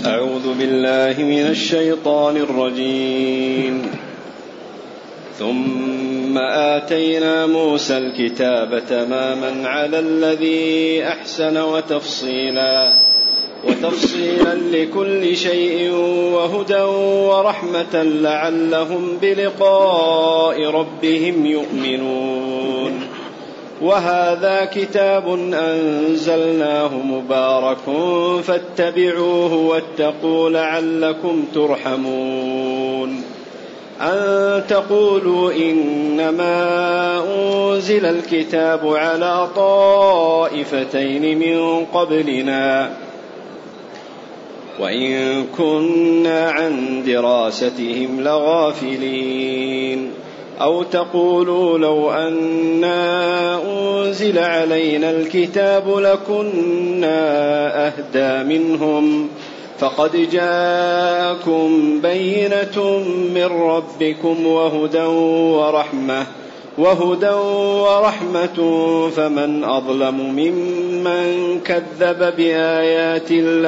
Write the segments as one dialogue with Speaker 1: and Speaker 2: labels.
Speaker 1: أعوذ بالله من الشيطان الرجيم. ثم آتينا موسى الكتاب تماما على الذي أحسن وتفصيلا لكل شيء وهدى ورحمة لعلهم بلقاء ربهم يؤمنون. وهذا كتاب أنزلناه مبارك فاتبعوه واتقوا لعلكم ترحمون. أن تقولوا إنما أنزل الكتاب على طائفتين من قبلنا وإن كنا عن دراستهم لغافلين. أو تقولوا لو أنا أنزل علينا الكتاب لكنا أهدى منهم فقد جاءكم بينة من ربكم وهدى ورحمة فمن أظلم ممن كذب بآيات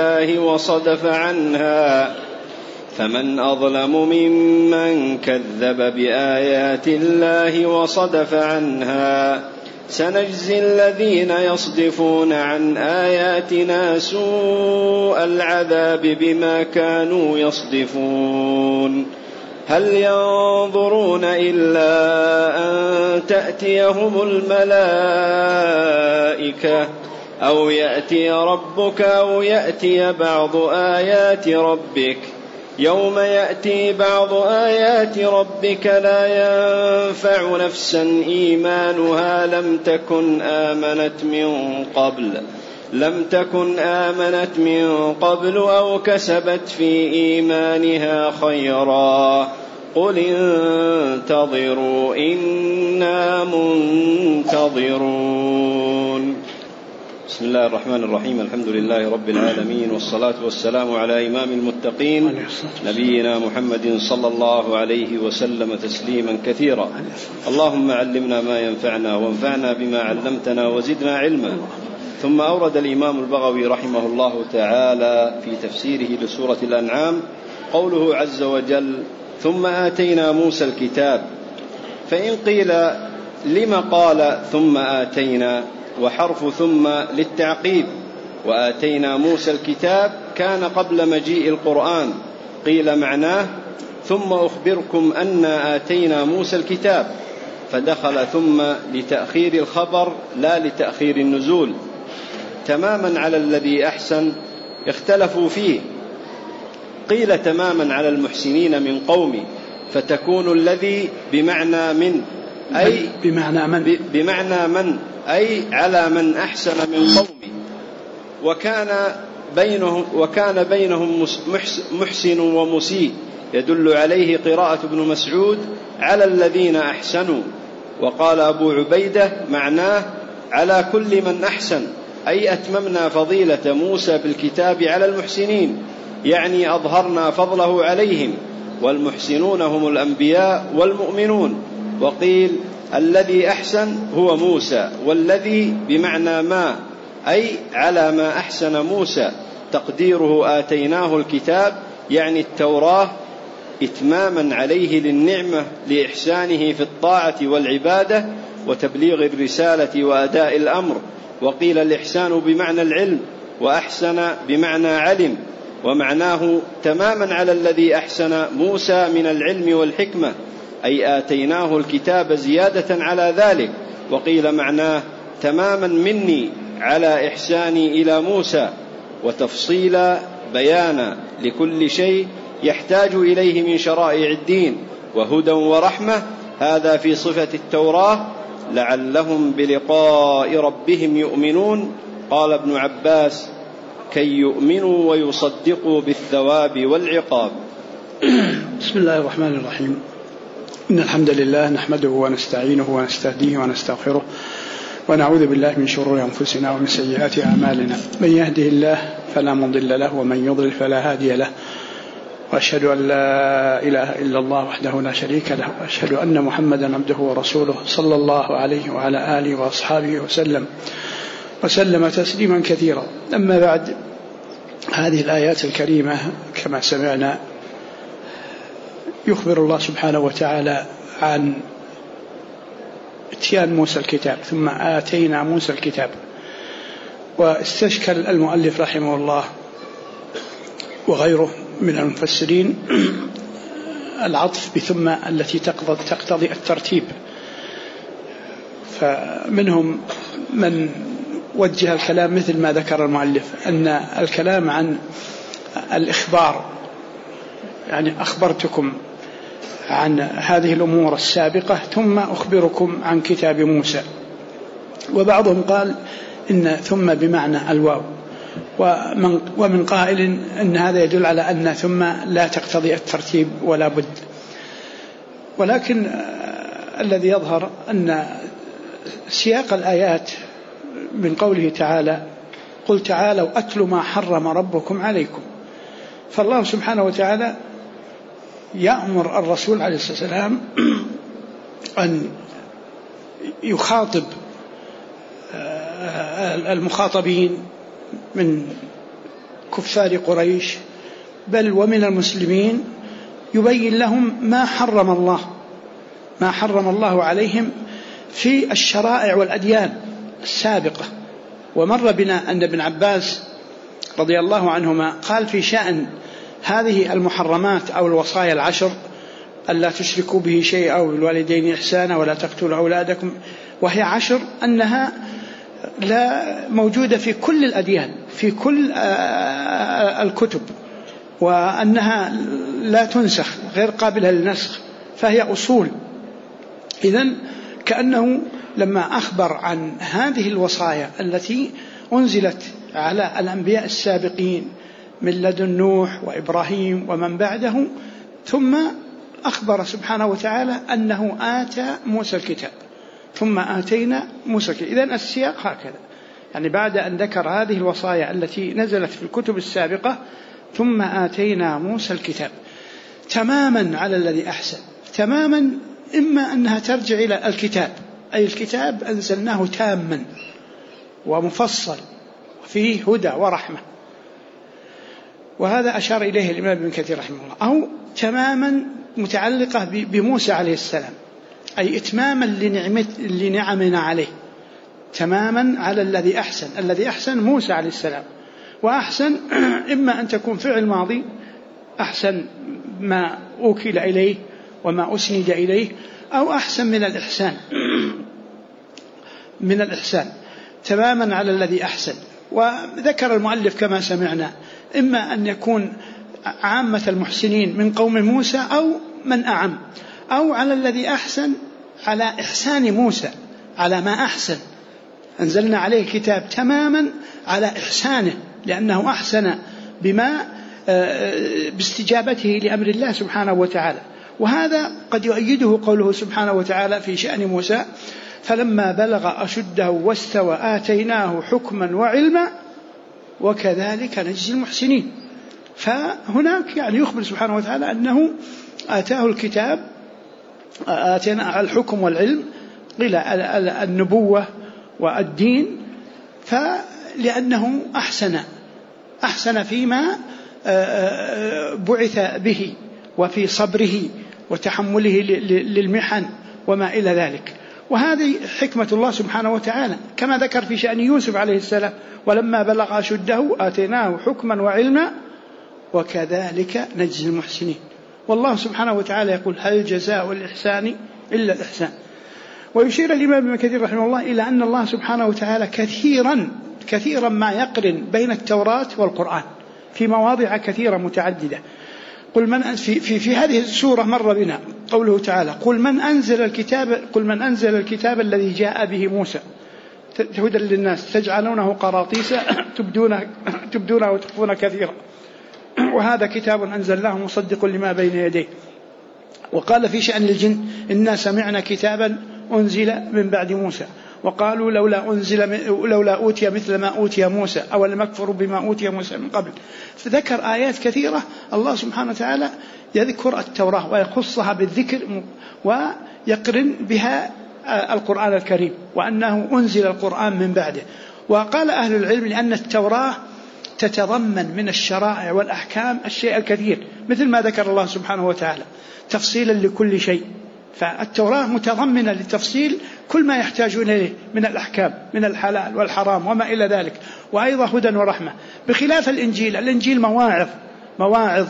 Speaker 1: الله وصدف عنها سنجزي الذين يصدفون عن آياتنا سوء العذاب بما كانوا يصدفون. هل ينظرون إلا أن تأتيهم الملائكة أو يأتي ربك أو يأتي بعض آيات ربك. يوم يأتي بعض آيات ربك لا ينفع نفسا إيمانها لم تكن آمنت من قبل أو كسبت في إيمانها خيرا قل انتظروا إنا منتظرون. بسم الله الرحمن الرحيم. الحمد لله رب العالمين والصلاة والسلام على إمام المتقين نبينا محمد صلى الله عليه وسلم تسليما كثيرا. اللهم علمنا ما ينفعنا وانفعنا بما علمتنا وزدنا علما. ثم أورد الإمام البغوي رحمه الله تعالى في تفسيره لسورة الأنعام قوله عز وجل ثم آتينا موسى الكتاب. فإن قيل لما قال ثم آتينا وحرف ثم للتعقيب وآتينا موسى الكتاب كان قبل مجيء القرآن. قيل معناه ثم أخبركم أن آتينا موسى الكتاب فدخل ثم لتأخير الخبر لا لتأخير النزول. تماما على الذي أحسن اختلفوا فيه. قيل تماما على المحسنين من قومي فتكون الذي بمعنى من أي بمعنى من أي على من أحسن من قومي. وكان بينهم محسن ومسيء يدل عليه قراءة ابن مسعود على الذين أحسنوا. وقال أبو عبيدة معناه على كل من أحسن أي أتممنا فضيلة موسى بالكتاب على المحسنين يعني أظهرنا فضله عليهم. والمحسنون هم الأنبياء والمؤمنون. وقيل الذي أحسن هو موسى والذي بمعنى ما أي على ما أحسن موسى تقديره آتيناه الكتاب يعني التوراة إتماما عليه للنعمة لإحسانه في الطاعة والعبادة وتبليغ الرسالة وأداء الأمر. وقيل الإحسان بمعنى العلم وأحسن بمعنى علم. ومعناه تماما على الذي أحسن موسى من العلم والحكمة أي آتيناه الكتاب زيادة على ذلك. وقيل معناه تماما مني على إحساني إلى موسى وتفصيلا بيانا لكل شيء يحتاج إليه من شرائع الدين وهدى ورحمة. هذا في صفة التوراة لعلهم بلقاء ربهم يؤمنون. قال ابن عباس كي يؤمنوا ويصدقوا بالثواب والعقاب.
Speaker 2: بسم الله الرحمن الرحيم. إن الحمد لله نحمده ونستعينه ونستهديه ونستغفره ونعوذ بالله من شرور أنفسنا ومن سيئات أعمالنا. من يهده الله فلا مضل له ومن يضلل فلا هادي له. وأشهد أن لا إله إلا الله وحده لا شريك له وأشهد أن محمدا عبده ورسوله صلى الله عليه وعلى آله وأصحابه وسلم تسليما كثيرا. أما بعد هذه الآيات الكريمة كما سمعنا يخبر الله سبحانه وتعالى عن اتيان موسى الكتاب، ثم آتينا موسى الكتاب. واستشكل المؤلف رحمه الله وغيره من المفسرين العطف بثم التي تقتضي الترتيب، فمنهم من وجه الكلام مثل ما ذكر المؤلف أن الكلام عن الإخبار، يعني أخبرتكم عن هذه الأمور السابقة ثم أخبركم عن كتاب موسى. وبعضهم قال إن ثم بمعنى الواو، ومن قائل أن هذا يدل على أن ثم لا تقتضي الترتيب ولا بد. ولكن الذي يظهر أن سياق الآيات من قوله تعالى قل تعالوا أتل ما حرم ربكم عليكم، فالله سبحانه وتعالى يأمر الرسول عليه الصلاة والسلام أن يخاطب المخاطبين من كفار قريش بل ومن المسلمين، يبين لهم ما حرم الله عليهم في الشرائع والأديان السابقة. ومر بنا أن ابن عباس رضي الله عنهما قال في شأن هذه المحرمات أو الوصايا العشر: ألا تشركوا به شيئا وبالوالدين إحسانا ولا تقتلوا أولادكم، وهي عشر، أنها لا موجودة في كل الأديان في كل الكتب، وأنها لا تنسخ، غير قابلة للنسخ، فهي أصول. إذن كأنه لما أخبر عن هذه الوصايا التي أنزلت على الأنبياء السابقين من لدن نوح وإبراهيم ومن بعده، ثم أخبر سبحانه وتعالى أنه آتى موسى الكتاب، ثم آتينا موسى الكتاب. إذن السياق هكذا، يعني بعد أن ذكر هذه الوصايا التي نزلت في الكتب السابقة ثم آتينا موسى الكتاب تماما على الذي أحسن. تماما إما أنها ترجع إلى الكتاب، أي الكتاب أنزلناه تاما ومفصل فيه هدى ورحمة، وهذا أشار إليه الإمام ابن كثير رحمه الله، أو تماما متعلقة بموسى عليه السلام، أي إتماما لنعمنا عليه، تماما على الذي أحسن. الذي أحسن موسى عليه السلام، وأحسن إما أن تكون فعل ماضي، أحسن ما أوكل إليه وما أسند إليه، أو أحسن من الإحسان تماما على الذي أحسن. وذكر المؤلف كما سمعنا إما أن يكون عامة المحسنين من قوم موسى أو من أعم، أو على الذي أحسن على إحسان موسى، على ما أحسن، أنزلنا عليه الكتاب تماما على إحسانه، لأنه أحسن باستجابته لأمر الله سبحانه وتعالى. وهذا قد يؤيده قوله سبحانه وتعالى في شأن موسى: فلما بلغ أشده واستوى آتيناه حكما وعلما وكذلك نجزي المحسنين. فهناك يعني يخبر سبحانه وتعالى أنه آتاه الكتاب، آتينا الحكم والعلم، قيل النبوة والدين، فلأنه أحسن فيما بعث به وفي صبره وتحمله للمحن وما إلى ذلك. وهذه حكمة الله سبحانه وتعالى، كما ذكر في شأن يوسف عليه السلام: ولما بلغ أشده آتيناه حكما وعلما وكذلك نجزي المحسنين. والله سبحانه وتعالى يقول: هل جزاء الإحسان إلا الإحسان. ويشير الإمام ابن كثير رحمه الله إلى أن الله سبحانه وتعالى كثيرا ما يقرن بين التوراة والقرآن في مواضع كثيرة متعددة. في هذه السورة مر بنا قوله تعالى: قل من أنزل الكتاب الذي جاء به موسى هدى للناس تجعلونه قراطيس تبدونه وتخفون كثيرا وهذا كتاب أنزلناه مصدق لما بين يديه. وقال في شأن الجن: إنا سمعنا كتابا أنزل من بعد موسى وقالوا لولا أوتي مثل ما أوتي موسى أولم يكفروا بما أوتي موسى من قبل. فذكر آيات كثيرة الله سبحانه وتعالى يذكر التوراة ويخصها بالذكر ويقرن بها القرآن الكريم، وأنه أنزل القرآن من بعده. وقال أهل العلم لأن التوراة تتضمن من الشرائع والأحكام الشيء الكثير، مثل ما ذكر الله سبحانه وتعالى تفصيلا لكل شيء. فالتوراة متضمنة لتفصيل كل ما يحتاجون إليه من الأحكام، من الحلال والحرام وما إلى ذلك، وأيضا هدى ورحمة، بخلاف الإنجيل. الإنجيل مواعظ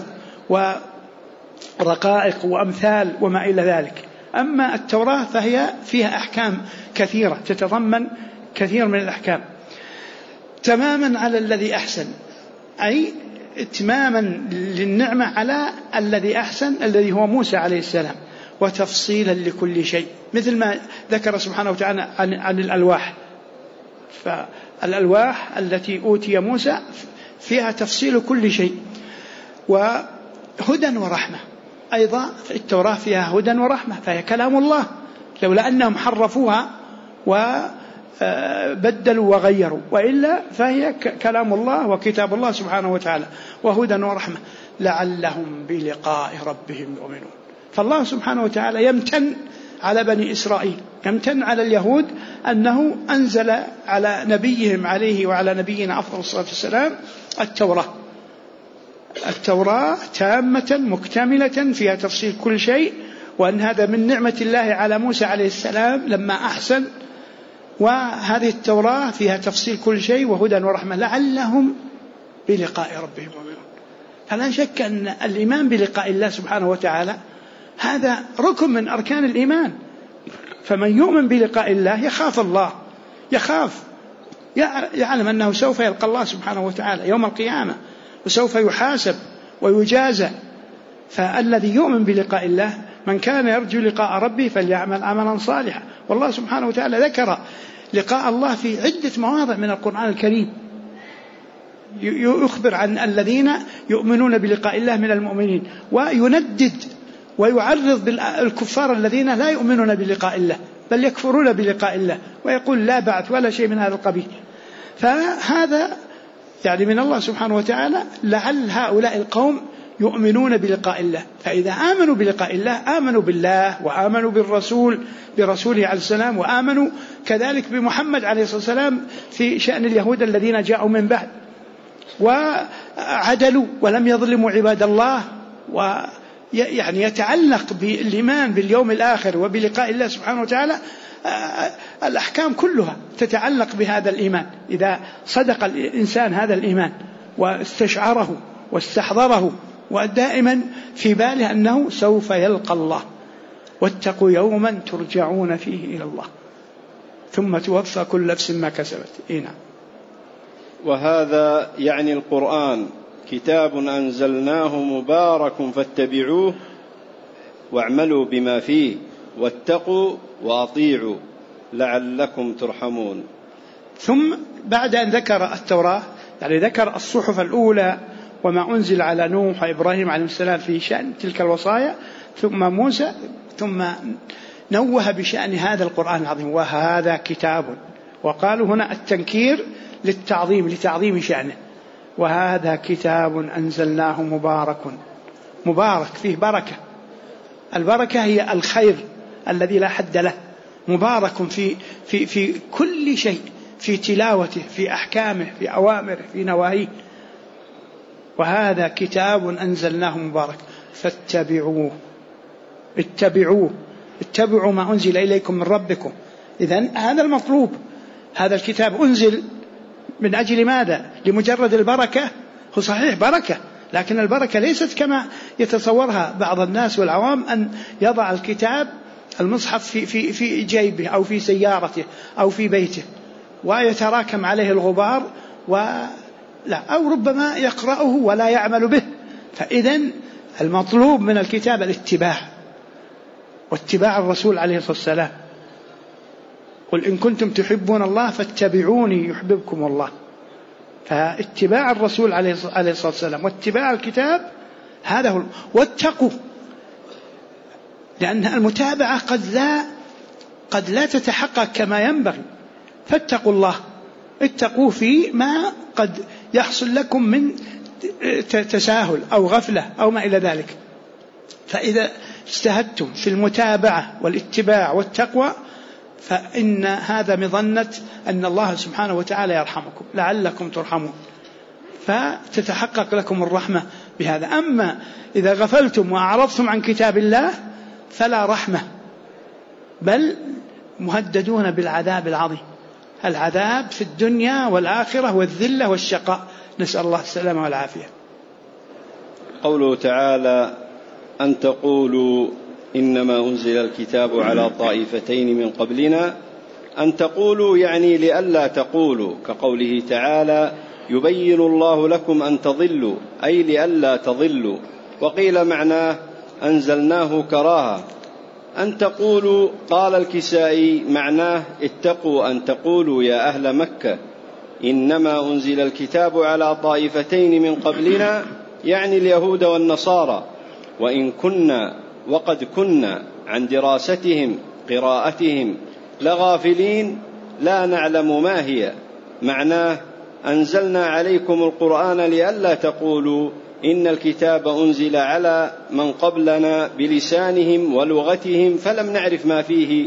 Speaker 2: ورقائق وأمثال وما إلى ذلك. أما التوراة فهي فيها أحكام كثيرة، تتضمن كثير من الأحكام. تماما على الذي أحسن، أي اتماما للنعمة على الذي أحسن الذي هو موسى عليه السلام، وتفصيلا لكل شيء، مثل ما ذكر سبحانه وتعالى عن الألواح. فالألواح التي أوتي موسى فيها تفصيل كل شيء، وهدى ورحمة. أيضا التوراة فيها هدى ورحمة، فهي كلام الله، لولا أنهم حرفوها وبدلوا وغيروا، وإلا فهي كلام الله وكتاب الله سبحانه وتعالى، وهدى ورحمة لعلهم بلقاء ربهم يؤمنون. فالله سبحانه وتعالى يمتن على بني إسرائيل، يمتن على اليهود أنه أنزل على نبيهم عليه وعلى نبينا أفضل الصلاة والسلام التوراة تامة مكتملة فيها تفصيل كل شيء، وأن هذا من نعمة الله على موسى عليه السلام لما أحسن. وهذه التوراة فيها تفصيل كل شيء وهدى ورحمة لعلهم بلقاء ربهم يؤمنون. فلا شك أن الإيمان بلقاء الله سبحانه وتعالى هذا ركن من أركان الإيمان. فمن يؤمن بلقاء الله يخاف الله، يعلم أنه سوف يلقى الله سبحانه وتعالى يوم القيامة، وسوف يحاسب ويجازى. فالذي يؤمن بلقاء الله من كان يرجو لقاء ربه فليعمل عملا صالحا. والله سبحانه وتعالى ذكر لقاء الله في عدة مواضع من القرآن الكريم، يخبر عن الذين يؤمنون بلقاء الله من المؤمنين، ويندد ويعرض بالكفار الذين لا يؤمنون بلقاء الله بل يكفرون بلقاء الله، ويقول لا بعث ولا شيء من هذا القبيل. فهذا يعني من الله سبحانه وتعالى لعل هؤلاء القوم يؤمنون بلقاء الله. فإذا آمنوا بلقاء الله آمنوا بالله، وآمنوا برسوله عليه السلام، وآمنوا كذلك بمحمد عليه الصلاة والسلام في شأن اليهود الذين جاءوا من بعد، وعدلوا ولم يظلموا عباد الله. ويعني يتعلق بالإيمان باليوم الآخر وبلقاء الله سبحانه وتعالى الأحكام كلها تتعلق بهذا الإيمان. إذا صدق الإنسان هذا الإيمان واستشعره واستحضره، ودائما في باله أنه سوف يلقى الله، واتقوا يوما ترجعون فيه إلى الله ثم توفى كل نفس ما كسبت. نعم.
Speaker 1: وهذا يعني القرآن كتاب أنزلناه مبارك فاتبعوه واعملوا بما فيه واتقوا وأطيعوا لعلكم ترحمون.
Speaker 2: ثم بعد أن ذكر التوراة يعني ذكر الصحف الأولى وما أنزل على نوح وإبراهيم عليه السلام في شأن تلك الوصايا، ثم موسى، ثم نوه بشأن هذا القرآن العظيم وهذا كتاب. وقالوا هنا التنكير لتعظيم شأنه، وهذا كتاب أنزلناه مبارك فيه بركة. البركة هي الخير الذي لا حد له، مبارك في كل شيء، في تلاوته، في أحكامه، في أوامره، في نواهيه. وهذا كتاب أنزلناه مبارك فاتبعوه، اتبعوا ما أنزل إليكم من ربكم. إذن هذا المطلوب. هذا الكتاب أنزل من أجل ماذا؟ لمجرد البركة؟ هو صحيح بركة، لكن البركة ليست كما يتصورها بعض الناس والعوام، أن يضع الكتاب المصحف في جيبه أو في سيارته أو في بيته ويتراكم عليه الغبار لا، أو ربما يقرأه ولا يعمل به. فإذن المطلوب من الكتاب الاتباع، واتباع الرسول عليه الصلاة والسلام. قل إن كنتم تحبون الله فاتبعوني يحببكم الله. فاتباع الرسول عليه الصلاة والسلام واتباع الكتاب هذا هو. واتقوا، لأن المتابعة قد لا تتحقق كما ينبغي، فاتقوا الله، اتقوا في ما قد يحصل لكم من تساهل أو غفلة أو ما إلى ذلك. فإذا اجتهدتم في المتابعة والاتباع والتقوى فإن هذا مظنة أن الله سبحانه وتعالى يرحمكم لعلكم ترحمون. فتتحقق لكم الرحمة بهذا. أما إذا غفلتم وأعرضتم عن كتاب الله فلا رحمة، بل مهددون بالعذاب العظيم، العذاب في الدنيا والآخرة والذلة والشقاء، نسأل الله السلامة والعافية.
Speaker 1: قوله تعالى أن تقولوا إنما أنزل الكتاب على طائفتين من قبلنا، أن تقولوا يعني لئلا تقولوا، كقوله تعالى يبين الله لكم أن تضلوا، أي لئلا تضلوا. وقيل معناه أنزلناه كراهة. أن تقولوا قال الكسائي معناه اتقوا أن تقولوا يا أهل مكة إنما أنزل الكتاب على طائفتين من قبلنا، يعني اليهود والنصارى، وقد كنا عن دراستهم قراءتهم لغافلين لا نعلم ما هي. معناه أنزلنا عليكم القرآن لئلا تقولوا إن الكتاب أنزل على من قبلنا بلسانهم ولغتهم فلم نعرف ما فيه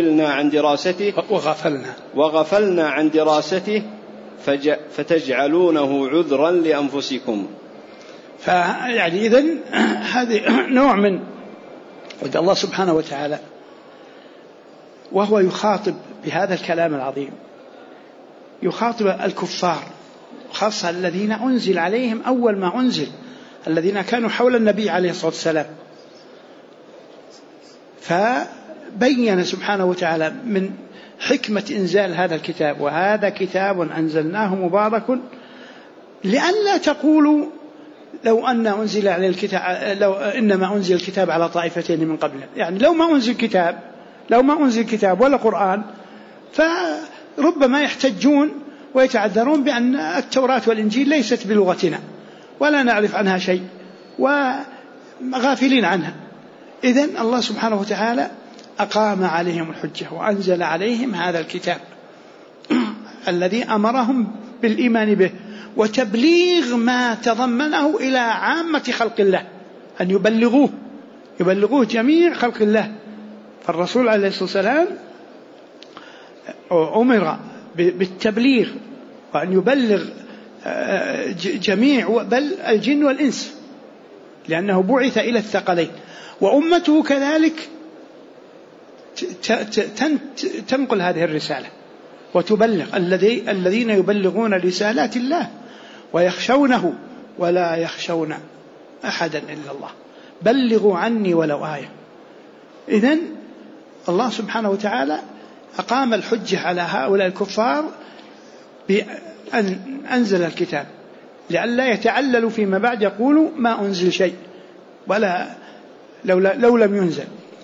Speaker 1: وغفلنا عن دراسته فتجعلونه عذرا لأنفسكم.
Speaker 2: فيعني إذن هذه نوع من ود الله سبحانه وتعالى وهو يخاطب بهذا الكلام العظيم، يخاطب الكفار خاصة الذين أنزل عليهم أول ما أنزل، الذين كانوا حول النبي عليه الصلاة والسلام. فبين سبحانه وتعالى من حكمة إنزال هذا الكتاب، وهذا كتاب أنزلناه مبارك لئلا تقولوا لو أن أنزل على الكتاب إنما أنزل الكتاب على طائفتين من قبله، يعني لو ما أنزل كتاب ولا قرآن فربما يحتجون ويتعذرون بأن التوراة والإنجيل ليست بلغتنا ولا نعرف عنها شيء وغافلين عنها. إذن الله سبحانه وتعالى أقام عليهم الحجة وأنزل عليهم هذا الكتاب الذي أمرهم بالإيمان به وتبليغ ما تضمنه إلى عامة خلق الله، أن يبلغوه جميع خلق الله. فالرسول عليه الصلاة والسلام أمر بالتبليغ وأن يبلغ جميع بل الجن والإنس، لأنه بعث إلى الثقلين، وأمته كذلك تنقل هذه الرسالة وتبلغ الذين يبلغون رسالات الله ويخشونه ولا يخشون أحدا إلا الله، بلغوا عني ولو آية. إذن الله سبحانه وتعالى أقام الحجة على هؤلاء الكفار بأن أنزل الكتاب لئلا يتعللوا فيما بعد يقولوا ما أنزل شيء ولا لو لم ينزل.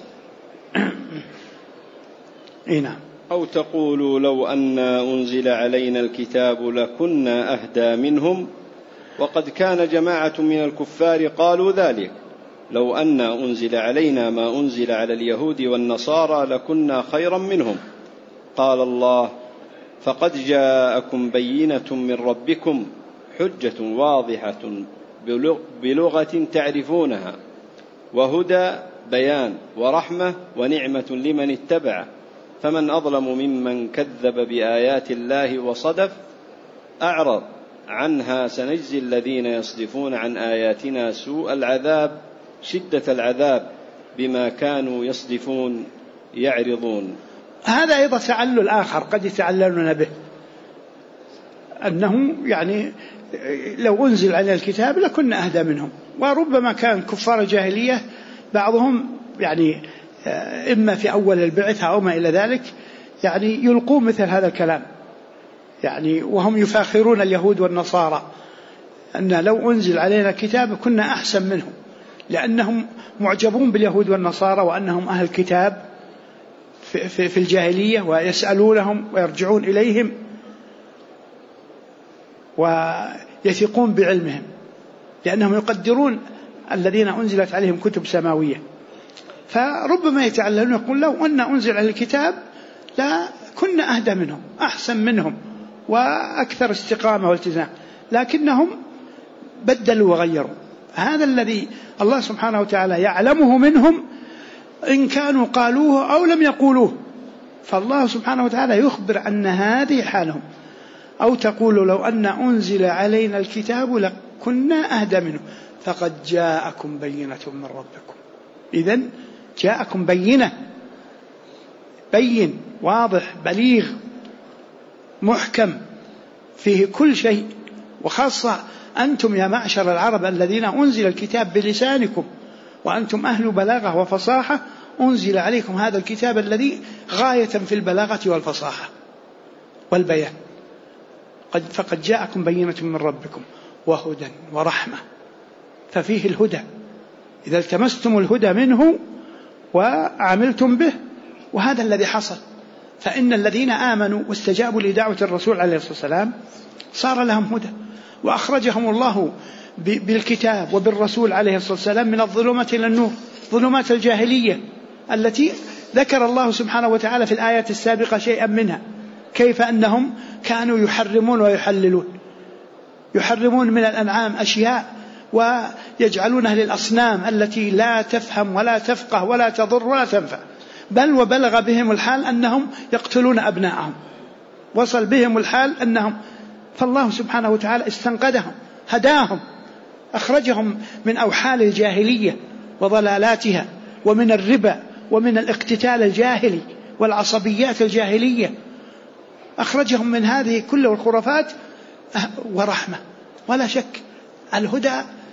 Speaker 2: نعم.
Speaker 1: أو تقولوا لو أن أنزل علينا الكتاب لكنا أهدى منهم، وقد كان جماعة من الكفار قالوا ذلك، لو أن أنزل علينا ما أنزل على اليهود والنصارى لكنا خيرا منهم. قال الله فقد جاءكم بينة من ربكم حجة واضحة بلغة تعرفونها وهدى بيان ورحمة ونعمة لمن اتبع، فمن أظلم ممن كذب بآيات الله وصدف أعرض عنها سنجزي الذين يصدفون عن آياتنا سوء العذاب شدة العذاب بما كانوا يصدفون يعرضون.
Speaker 2: هذا أيضا تعلل آخر قد يتعللون به، أنه يعني لو أنزل على الكتاب لكنا أهدى منهم. وربما كان كفار الجاهلية بعضهم يعني إما في أول البعثة أو ما إلى ذلك يعني يلقوا مثل هذا الكلام، يعني وهم يفاخرون اليهود والنصارى أن لو أنزل علينا كتاب كنا أحسن منهم، لأنهم معجبون باليهود والنصارى وأنهم أهل كتاب في الجاهلية ويسألونهم ويرجعون إليهم ويثقون بعلمهم، لأنهم يقدرون الذين أنزلت عليهم كتب سماوية. فربما يتعللون يقول لو أن أنزل على الكتاب لا كنا أهدى منهم أحسن منهم وأكثر استقامة والتزام، لكنهم بدلوا وغيروا. هذا الذي الله سبحانه وتعالى يعلمه منهم إن كانوا قالوه أو لم يقولوه، فالله سبحانه وتعالى يخبر أن هذه حالهم. أو تقولوا لو أن أنزل علينا الكتاب لكنا أهدى منه فقد جاءكم بينة من ربكم. إذن جاءكم بين واضح بليغ محكم فيه كل شيء، وخاصة أنتم يا معشر العرب الذين أنزل الكتاب بلسانكم وأنتم أهل بلاغة وفصاحة، أنزل عليكم هذا الكتاب الذي غاية في البلاغة والفصاحة والبيان. فقد جاءكم بينة من ربكم وهدى ورحمة، ففيه الهدى إذا التمستم الهدى منه وعملتم به، وهذا الذي حصل. فإن الذين آمنوا واستجابوا لدعوة الرسول عليه الصلاة والسلام صار لهم هدى، وأخرجهم الله بالكتاب وبالرسول عليه الصلاة والسلام من الظلمات إلى النور، ظلمات الجاهلية التي ذكر الله سبحانه وتعالى في الآيات السابقة شيئا منها، كيف أنهم كانوا يحرمون ويحللون، يحرمون من الأنعام أشياء ويجعلونها للأصنام التي لا تفهم ولا تفقه ولا تضر ولا تنفع، بل وبلغ بهم الحال أنهم يقتلون أبناءهم، وصل بهم الحال أنهم، فالله سبحانه وتعالى استنقذهم هداهم، أخرجهم من أوحال الجاهلية وضلالاتها، ومن الربا ومن الاقتتال الجاهلي والعصبيات الجاهلية، أخرجهم من هذه كل الخرافات ورحمة. ولا شك الهدى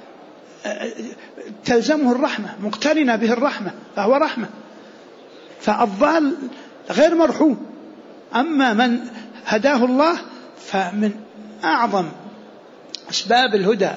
Speaker 2: تلزمه الرحمة، مقترنة به الرحمة، فهو رحمة. فالضال غير مرحوم. أما من هداه الله فمن أعظم أسباب الهدى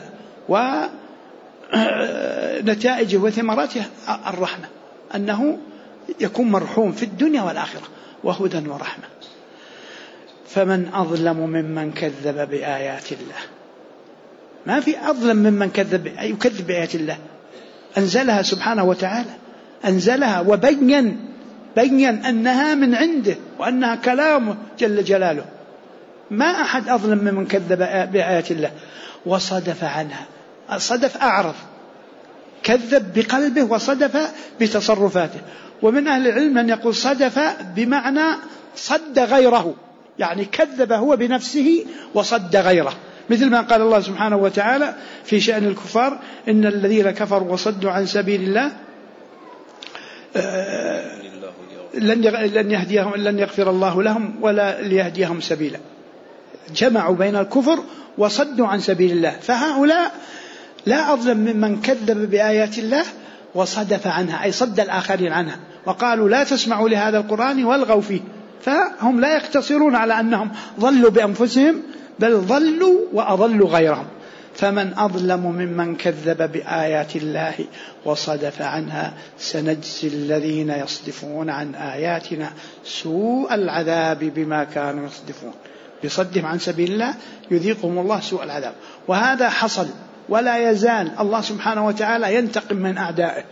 Speaker 2: ونتائجه وثمراته الرحمة، أنه يكون مرحوم في الدنيا والآخرة، وهدى ورحمة. فمن أظلم ممن كذب بآيات الله. ما في أظلم ممن يكذب بآيات الله، أنزلها سبحانه وتعالى، أنزلها وبين أنها من عنده وأنها كلامه جل جلاله. ما أحد أظلم ممن كذب بآيات الله وصدف عنها. صدف أعرض، كذب بقلبه وصدف بتصرفاته. ومن أهل العلم من يقول صدف بمعنى صد غيره، يعني كذب هو بنفسه وصد غيره، مثل ما قال الله سبحانه وتعالى في شأن الكفار: إن الذين كفروا وصدوا عن سبيل الله لن يغفر الله لهم ولا ليهديهم سبيلا. جمعوا بين الكفر وصدوا عن سبيل الله. فهؤلاء لا أظلم ممن كذب بآيات الله وصدف عنها، أي صد الآخرين عنها، وقالوا لا تسمعوا لهذا القرآن والغوا فيه. فهم لا يقتصرون على أنهم ضلوا بأنفسهم، بل ضلوا وأضلوا غيرهم. فمن أظلم ممن كذب بآيات الله وصدف عنها سنجزي الذين يصدفون عن آياتنا سوء العذاب بما كانوا يصدفون. بصدهم عن سبيل الله يذيقهم الله سوء العذاب. وهذا حصل ولا يزال الله سبحانه وتعالى ينتقم من أعدائه.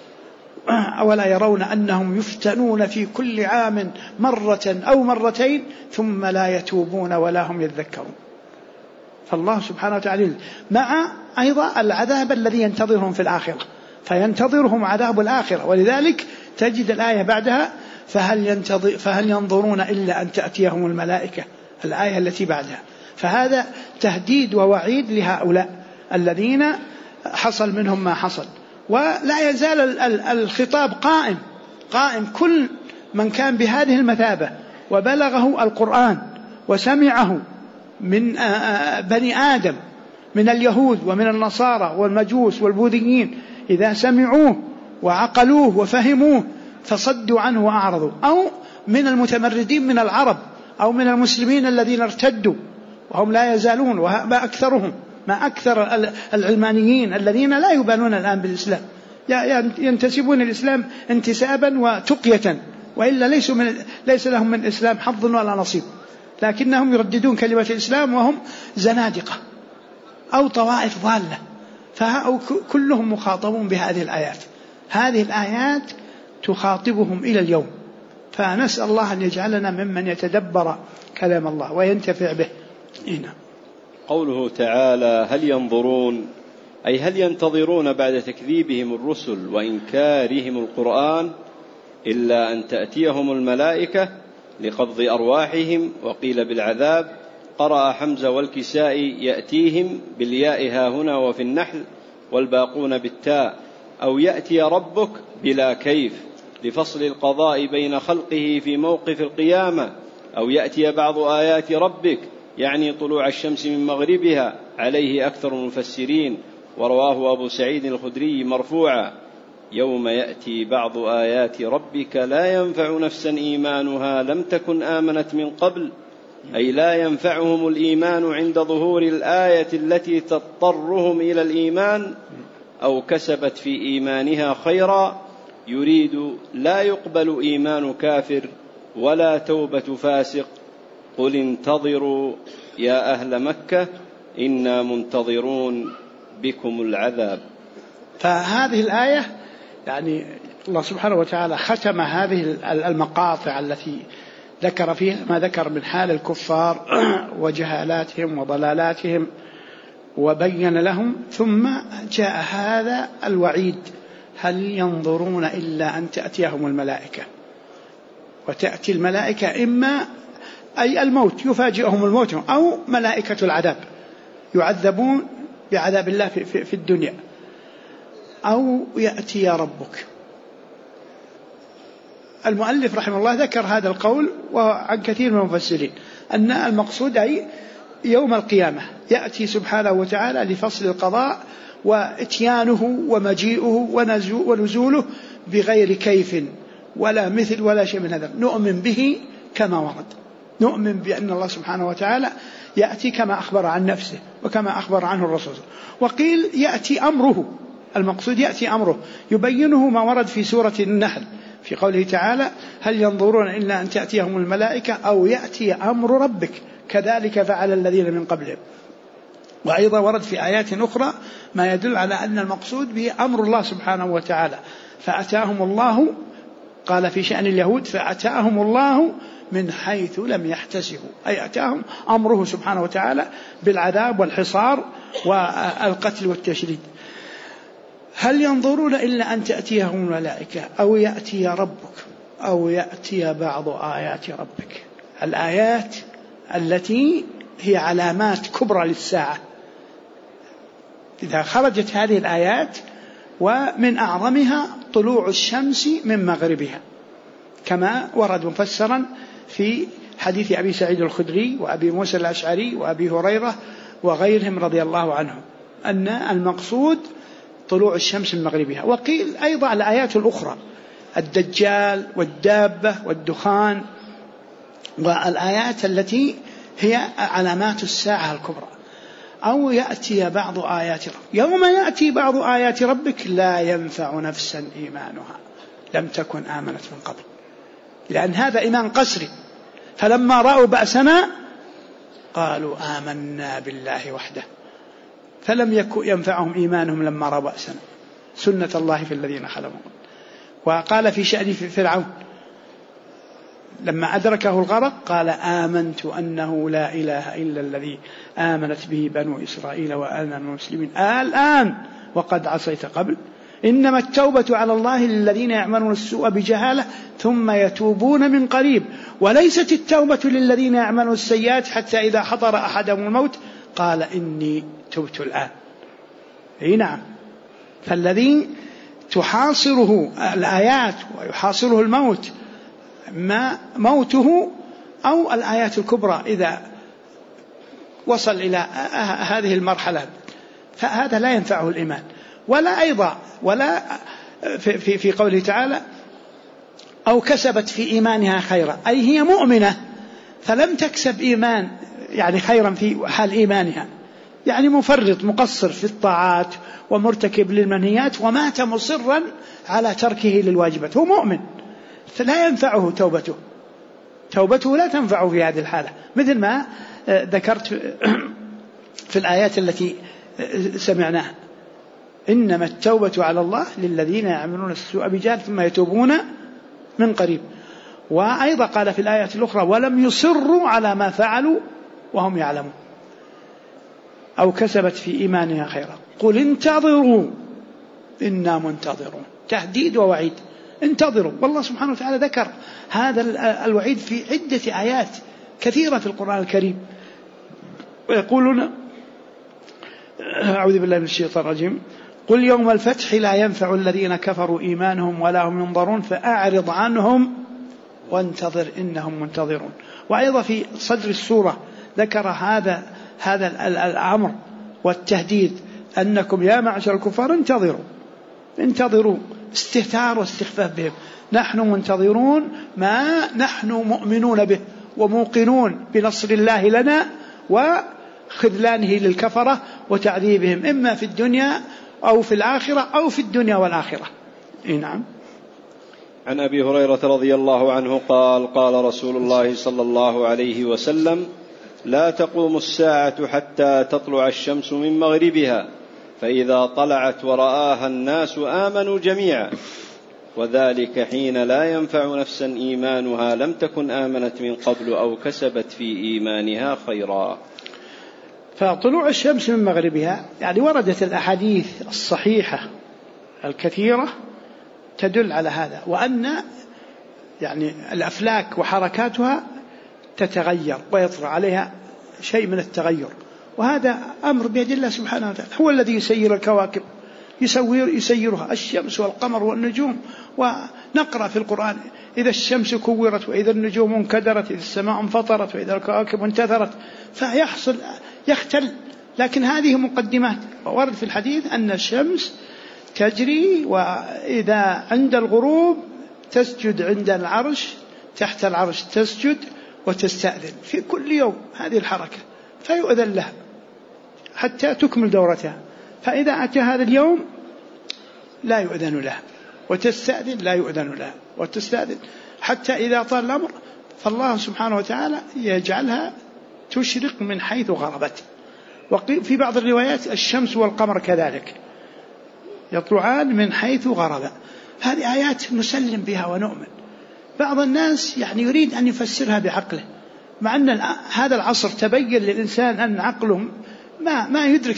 Speaker 2: أولا يرون أنهم يفتنون في كل عام مرة أو مرتين ثم لا يتوبون ولا هم يذكرون. فالله سبحانه وتعالى مع أيضا العذاب الذي ينتظرهم في الآخرة، فينتظرهم عذاب الآخرة. ولذلك تجد الآية بعدها: فهل ينظرون إلا أن تأتيهم الملائكة، الآية التي بعدها. فهذا تهديد ووعيد لهؤلاء الذين حصل منهم ما حصل. ولا يزال الخطاب قائم. كل من كان بهذه المثابة وبلغه القرآن وسمعه من بني آدم من اليهود ومن النصارى والمجوس والبوذيين، إذا سمعوه وعقلوه وفهموه فصدوا عنه وأعرضوا، أو من المتمردين من العرب أو من المسلمين الذين ارتدوا وهم لا يزالون، وما أكثر العلمانيين الذين لا يبالون الآن بالإسلام، ينتسبون الإسلام انتسابا وتقية، وإلا ليس لهم من الإسلام حظ ولا نصيب، لكنهم يرددون كلمة الإسلام وهم زنادقة أو طوائف ضالة. فكلهم مخاطبون بهذه الآيات. هذه الآيات تخاطبهم إلى اليوم. فنسأل الله أن يجعلنا ممن يتدبر كلام الله وينتفع به. هنا
Speaker 1: قوله تعالى: هل ينظرون، أي هل ينتظرون بعد تكذيبهم الرسل وإنكارهم القرآن إلا أن تأتيهم الملائكة لقبض أرواحهم، وقيل بالعذاب، قرأ حمزة والكسائي يأتيهم بالياء هاهنا وفي النحل والباقون بالتاء، أو يأتي ربك بلا كيف لفصل القضاء بين خلقه في موقف القيامة، أو يأتي بعض آيات ربك يعني طلوع الشمس من مغربها، عليه أكثر المفسرين. ورواه أبو سعيد الخدري مرفوعا: يوم يأتي بعض آيات ربك لا ينفع نفسا إيمانها لم تكن آمنت من قبل، أي لا ينفعهم الإيمان عند ظهور الآية التي تضطرهم إلى الإيمان، أو كسبت في إيمانها خيرا. يريد لا يقبل إيمان كافر ولا توبة فاسق. قل انتظروا يا أهل مكة إنا منتظرون بكم العذاب.
Speaker 2: فهذه الآية يعني الله سبحانه وتعالى ختم هذه المقاطع التي ذكر فيها ما ذكر من حال الكفار وجهالاتهم وضلالاتهم وبين لهم، ثم جاء هذا الوعيد: هل ينظرون إلا أن تأتيهم الملائكة. وتأتي الملائكة إما أي الموت يفاجئهم الموت، أو ملائكة العذاب يعذبون بعذاب الله في الدنيا، أو يأتي ربك. المؤلف رحمه الله ذكر هذا القول وعن كثير من المفسرين أن المقصود أي يوم القيامة يأتي سبحانه وتعالى لفصل القضاء، وإتيانه ومجيئه ونزوله بغير كيف ولا مثل ولا شيء من هذا. نؤمن به كما ورد، نؤمن بأن الله سبحانه وتعالى يأتي كما أخبر عن نفسه وكما أخبر عنه الرسول. وقيل يأتي أمره، المقصود يأتي أمره، يبينه ما ورد في سورة النحل في قوله تعالى: هل ينظرون إلا أن تأتيهم الملائكة أو يأتي أمر ربك كذلك فعل الذين من قبلهم. وأيضا ورد في آيات أخرى ما يدل على أن المقصود به أمر الله سبحانه وتعالى. فأتاهم الله، قال في شأن اليهود: فأتاهم الله من حيث لم يحتسبوا، أي أتاهم أمره سبحانه وتعالى بالعذاب والحصار والقتل والتشريد. هل ينظرون إلا أن تأتيهم الملائكة أو يأتي ربك أو يأتي بعض آيات ربك. الآيات التي هي علامات كبرى للساعة، إذا خرجت هذه الآيات، ومن أعظمها طلوع الشمس من مغربها، كما ورد مفسرا في حديث أبي سعيد الخدري وأبي موسى الأشعري وأبي هريرة وغيرهم رضي الله عنهم أن المقصود طلوع الشمس من مغربها. وقيل أيضا الآيات الأخرى: الدجال والدابة والدخان، والآيات التي هي علامات الساعة الكبرى. أو يأتي بعض آيات ربك، يوم يأتي بعض آيات ربك لا ينفع نفسا إيمانها لم تكن آمنت من قبل، لأن هذا إيمان قسري. فلما رأوا بأسنا قالوا آمنا بالله وحده، فلم يكن ينفعهم إيمانهم لما رأوا بأسنا، سنة الله في الذين خلوا. وقال في شأن فرعون لما أدركه الغرق قال: آمنت أنه لا إله إلا الذي آمنت به بنو إسرائيل وأنا من المسلمين الآن وقد عصيت قبل. إنما التوبة على الله للذين يعملون السوء بجهالة ثم يتوبون من قريب، وليست التوبة للذين يعملون السيئات حتى إذا حضر أحدهم الموت قال إني تبت الآن. أي نعم. فالذي تحاصره الآيات ويحاصره الموت، ما موته أو الآيات الكبرى إذا وصل إلى هذه المرحلة، فهذا لا ينفعه الإيمان. ولا أيضا ولا في قوله تعالى: أو كسبت في إيمانها خيرا، أي هي مؤمنة فلم تكسب إيمان يعني خيرا في حال إيمانها، يعني مفرط مقصر في الطاعات ومرتكب للمنهيات ومات مصرا على تركه للواجبات، هو مؤمن فلا ينفعه توبته لا تنفعه في هذه الحالة، مثل ما ذكرت في الآيات التي سمعناها: إنما التوبة على الله للذين يعملون السوء بجهالة ثم يتوبون من قريب. وأيضا قال في الآيات الأخرى: ولم يصروا على ما فعلوا وهم يعلمون. أو كسبت في إيمانها خيرا. قل انتظروا إنا منتظرون، تهديد ووعيد، انتظروا. والله سبحانه وتعالى ذكر هذا الوعيد في عدة آيات كثيرة في القرآن الكريم، ويقولون أعوذ بالله من الشيطان الرجيم قل يوم الفتح لا ينفع الذين كفروا إيمانهم ولا هم ينظرون فأعرض عنهم وانتظر إنهم منتظرون. وأيضا في صدر السورة ذكر هذا الأمر والتهديد أنكم يا معشر الكفار انتظروا استهتار واستخفاف بهم، نحن منتظرون ما نحن مؤمنون به وموقنون بنصر الله لنا وخذلانه للكفرة وتعذيبهم إما في الدنيا أو في الآخرة أو في الدنيا والآخرة. نعم.
Speaker 1: عن أبي هريرة رضي الله عنه قال قال رسول الله صلى الله عليه وسلم لا تقوم الساعة حتى تطلع الشمس من مغربها فإذا طلعت ورآها الناس آمنوا جميعا وذلك حين لا ينفع نفسا إيمانها لم تكن آمنت من قبل أو كسبت في إيمانها خيرا.
Speaker 2: فطلوع الشمس من مغربها يعني وردت الأحاديث الصحيحة الكثيرة تدل على هذا، وأن يعني الأفلاك وحركاتها تتغير ويطرأ عليها شيء من التغير، وهذا أمر بيد الله سبحانه وتعالى، هو الذي يسير الكواكب يسيرها الشمس والقمر والنجوم. ونقرأ في القرآن إذا الشمس كورت وإذا النجوم انكدرت إذا السماء انفطرت وإذا الكواكب انتثرت فيحصل يختل، لكن هذه مقدمات. وورد في الحديث أن الشمس تجري وإذا عند الغروب تسجد عند العرش تحت العرش تسجد وتستأذن في كل يوم هذه الحركة، فيؤذن لها حتى تكمل دورتها، فإذا أتى هذا اليوم لا يؤذن لها وتستأذن لا يؤذن لها وتستأذن حتى إذا طال الأمر فالله سبحانه وتعالى يجعلها تشرق من حيث غربت. وفي بعض الروايات الشمس والقمر كذلك يطلعان من حيث غربا. هذه آيات نسلم بها ونؤمن. بعض الناس يعني يريد أن يفسرها بعقله، مع أن هذا العصر تبين للإنسان أن عقله ما يدرك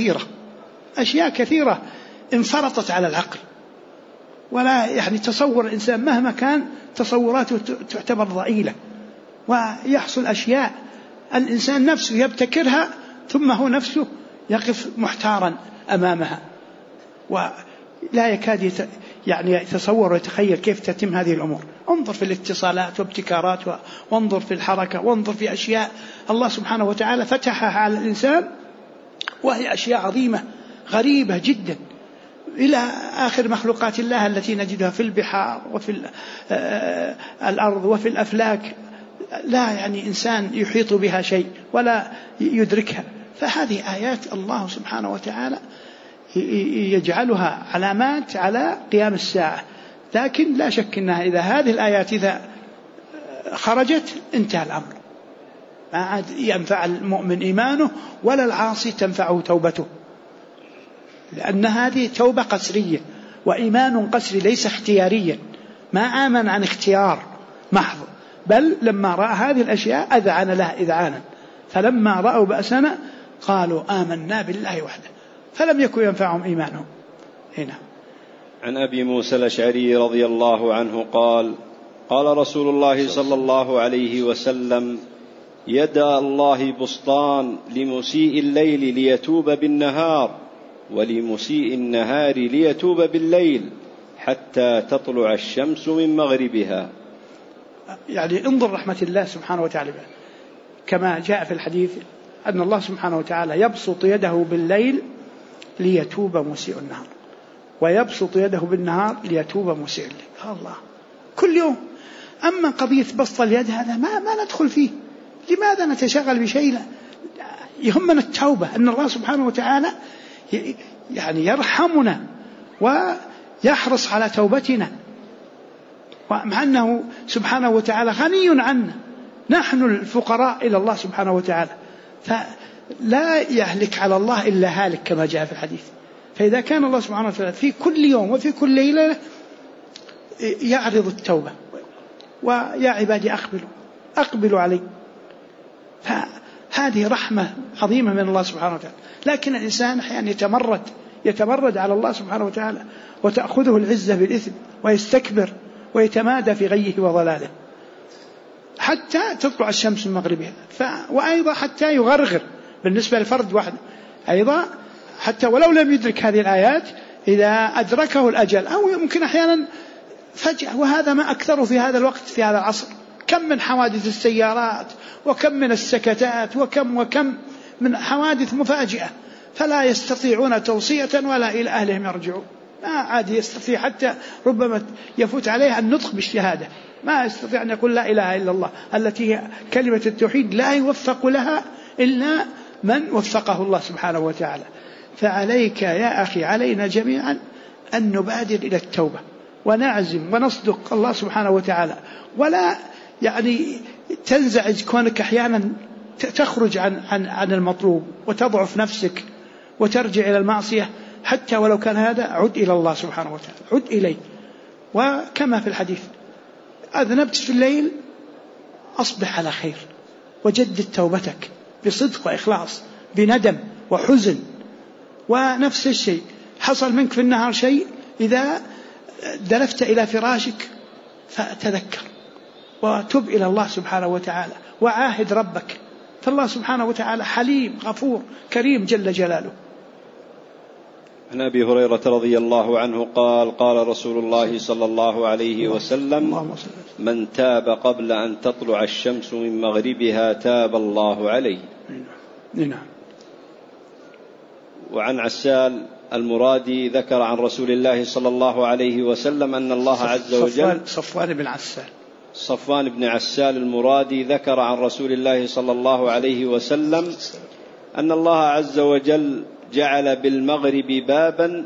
Speaker 2: أشياء كثيرة انفرطت على العقل، ولا يعني تصور الإنسان مهما كان تصوراته تعتبر ضئيلة، ويحصل أشياء الإنسان نفسه يبتكرها ثم هو نفسه يقف محتارا أمامها ولا يكاد يعني يتصور ويتخيل كيف تتم هذه الأمور. انظر في الاتصالات وابتكارات، وانظر في الحركة، وانظر في أشياء الله سبحانه وتعالى فتحها على الإنسان وهي أشياء عظيمة غريبة جدا، إلى آخر مخلوقات الله التي نجدها في البحار وفي الأرض وفي الأفلاك، لا يعني إنسان يحيط بها شيء ولا يدركها. فهذه آيات الله سبحانه وتعالى يجعلها علامات على قيام الساعة، لكن لا شك أنها إذا هذه الآيات إذا خرجت انتهى الأمر، ما عاد ينفع المؤمن إيمانه ولا العاصي تنفعه توبته، لأن هذه توبة قسرية وإيمان قسري ليس اختياريا، ما آمن عن اختيار محض، بل لما رأى هذه الأشياء أذعن لها إذعانا، فلما رأوا بأسنا قالوا آمنا بالله وحده فلم يكن ينفعهم إيمانهم. هنا
Speaker 1: عن أبي موسى الأشعري رضي الله عنه قال قال رسول الله صلى الله عليه وسلم يدى الله بسطان لمسيء الليل ليتوب بالنهار ولمسيء النهار ليتوب بالليل حتى تطلع الشمس من مغربها.
Speaker 2: يعني انظر رحمة الله سبحانه وتعالى كما جاء في الحديث أن الله سبحانه وتعالى يبسط يده بالليل ليتوب مسيء النهار ويبسط يده بالنهار ليتوب مسيء الليل. الله كل يوم. أما قضية بسط اليد هذا ما ندخل فيه، لماذا نتشغل بشيء؟ يهمنا التوبة، أن الله سبحانه وتعالى يعني يرحمنا ويحرص على توبتنا، ومع أنه سبحانه وتعالى غني عنا، نحن الفقراء إلى الله سبحانه وتعالى، فلا يهلك على الله إلا هالك كما جاء في الحديث. فإذا كان الله سبحانه وتعالى في كل يوم وفي كل ليلة يعرض التوبة ويا عبادي أقبلوا علي، فهذه رحمة عظيمة من الله سبحانه وتعالى. لكن الإنسان أحيانا يتمرد على الله سبحانه وتعالى وتأخذه العزة بالإثم ويستكبر ويتمادى في غيه وضلاله حتى تطلع الشمس من مغربها، وأيضا حتى يغرغر بالنسبة للفرد وحده أيضا، حتى ولو لم يدرك هذه الآيات إذا أدركه الأجل أو يمكن أحيانا فجأة، وهذا ما أكثره في هذا الوقت في هذا العصر. كم من حوادث السيارات وكم من السكتات وكم من حوادث مفاجئة، فلا يستطيعون توصية ولا إلى أهلهم يرجعون، ما عاد يستطيع حتى ربما يفوت عليه النطق بالشهادة، ما يستطيع أن يقول لا إله إلا الله التي هي كلمة التوحيد لا يوفق لها إلا من وفقه الله سبحانه وتعالى. فعليك يا أخي، علينا جميعا أن نبادر إلى التوبة ونعزم ونصدق الله سبحانه وتعالى، ولا تنزعج كونك أحيانا تخرج عن المطلوب وتضعف نفسك وترجع إلى المعصية، حتى ولو كان هذا عد إلى الله سبحانه وتعالى، عد إليه. وكما في الحديث أذنبت في الليل أصبح على خير، وجدد توبتك بصدق وإخلاص بندم وحزن. ونفس الشيء حصل منك في النهار شيء، إذا دلفت إلى فراشك فتذكر وتب إلى الله سبحانه وتعالى وعاهد ربك، فالله سبحانه وتعالى حليم غفور كريم جل جلاله.
Speaker 1: عن أبي هريرة رضي الله عنه قال: قال رسول الله صلى الله عليه وسلم: من تاب قبل أن تطلع الشمس من مغربها تاب الله عليه.
Speaker 2: نعم.
Speaker 1: وعن عسال المرادي ذكر عن رسول الله صلى الله عليه وسلم أن الله عز وجل صفوان بن عسال المرادي ذكر عن رسول الله صلى الله عليه وسلم أن الله عز وجل جعل بالمغرب بابا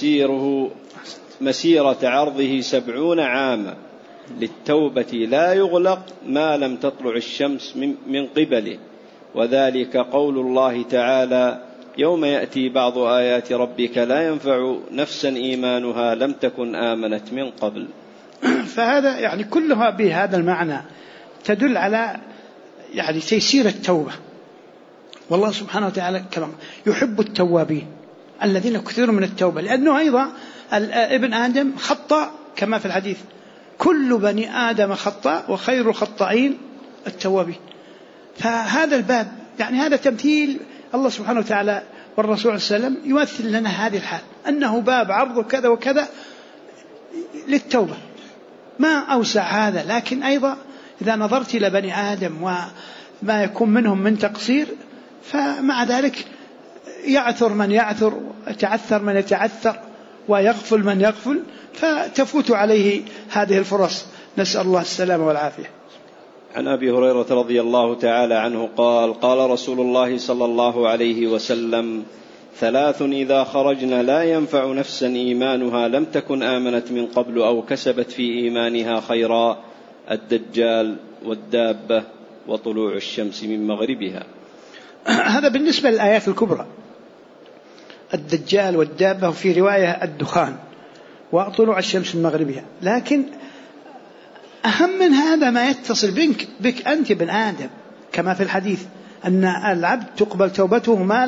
Speaker 1: مسيرة عرضه 70 عاما للتوبة لا يغلق ما لم تطلع الشمس من قبله، وذلك قول الله تعالى: يوم يأتي بعض آيات ربك لا ينفع نفسا إيمانها لم تكن آمنت من قبل.
Speaker 2: فهذا كلها بهذا المعنى تدل على تيسير التوبة، والله سبحانه وتعالى كلام يحب التوابين الذين كثيرون من التوبة، لأنه أيضا ابن آدم خطأ كما في الحديث: كل بني آدم خطأ وخير الخطائين التوابين. فهذا الباب هذا تمثيل الله سبحانه وتعالى والرسول صلى الله عليه وسلم يمثل لنا هذه الحال، أنه باب عرضه كذا وكذا للتوبة، ما أوسع هذا. لكن أيضا إذا نظرت إلى بني آدم وما يكون منهم من تقصير، فمع ذلك يعثر من يعثر، يتعثر من يتعثر، ويغفل من يغفل، فتفوت عليه هذه الفرص. نسأل الله السلامة والعافية.
Speaker 1: عن أبي هريرة رضي الله تعالى عنه قال: قال رسول الله صلى الله عليه وسلم: 3 إذا خرجن لا ينفع نفسا إيمانها لم تكن آمنت من قبل أو كسبت في إيمانها خيرا: الدجال والدابة وطلوع الشمس من مغربها.
Speaker 2: هذا بالنسبة للآيات الكبرى، الدجال والدابة، وفي رواية الدخان وطلوع الشمس من مغربها. لكن أهم من هذا ما يتصل بك أنت بن آدم، كما في الحديث أن العبد تقبل توبته ما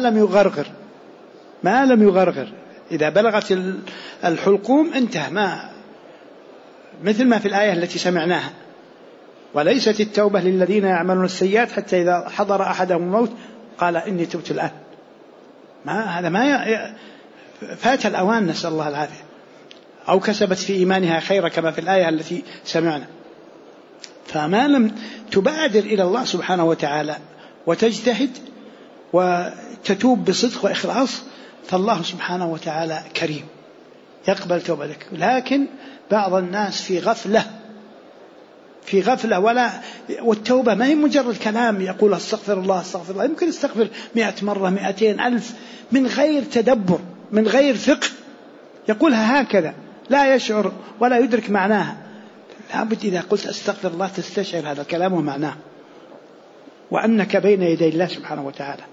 Speaker 2: لم يغرغر. إذا بلغت الحلقوم انتهى، ما مثل ما في الآية التي سمعناها: وليست التوبة للذين يعملون السيئات حتى إذا حضر أحدهم الموت قال إني تبت الآن. هذا ما فات الأوان، نسأل الله العافية. أو كسبت في إيمانها خيرا كما في الآية التي سمعنا. فما لم تبادر إلى الله سبحانه وتعالى وتجتهد وتتوب بصدق وإخلاص، فالله سبحانه وتعالى كريم يقبل توبتك. لكن بعض الناس في غفلة والتوبة ما هي مجرد كلام يقول استغفر الله استغفر الله، يمكن يستغفر 100 مرة 200 ألف من غير تدبر من غير فقه، يقولها هكذا لا يشعر ولا يدرك معناها. لابد إذا قلت استغفر الله تستشعر هذا الكلام ومعناه، وأنك بين يدي الله سبحانه وتعالى.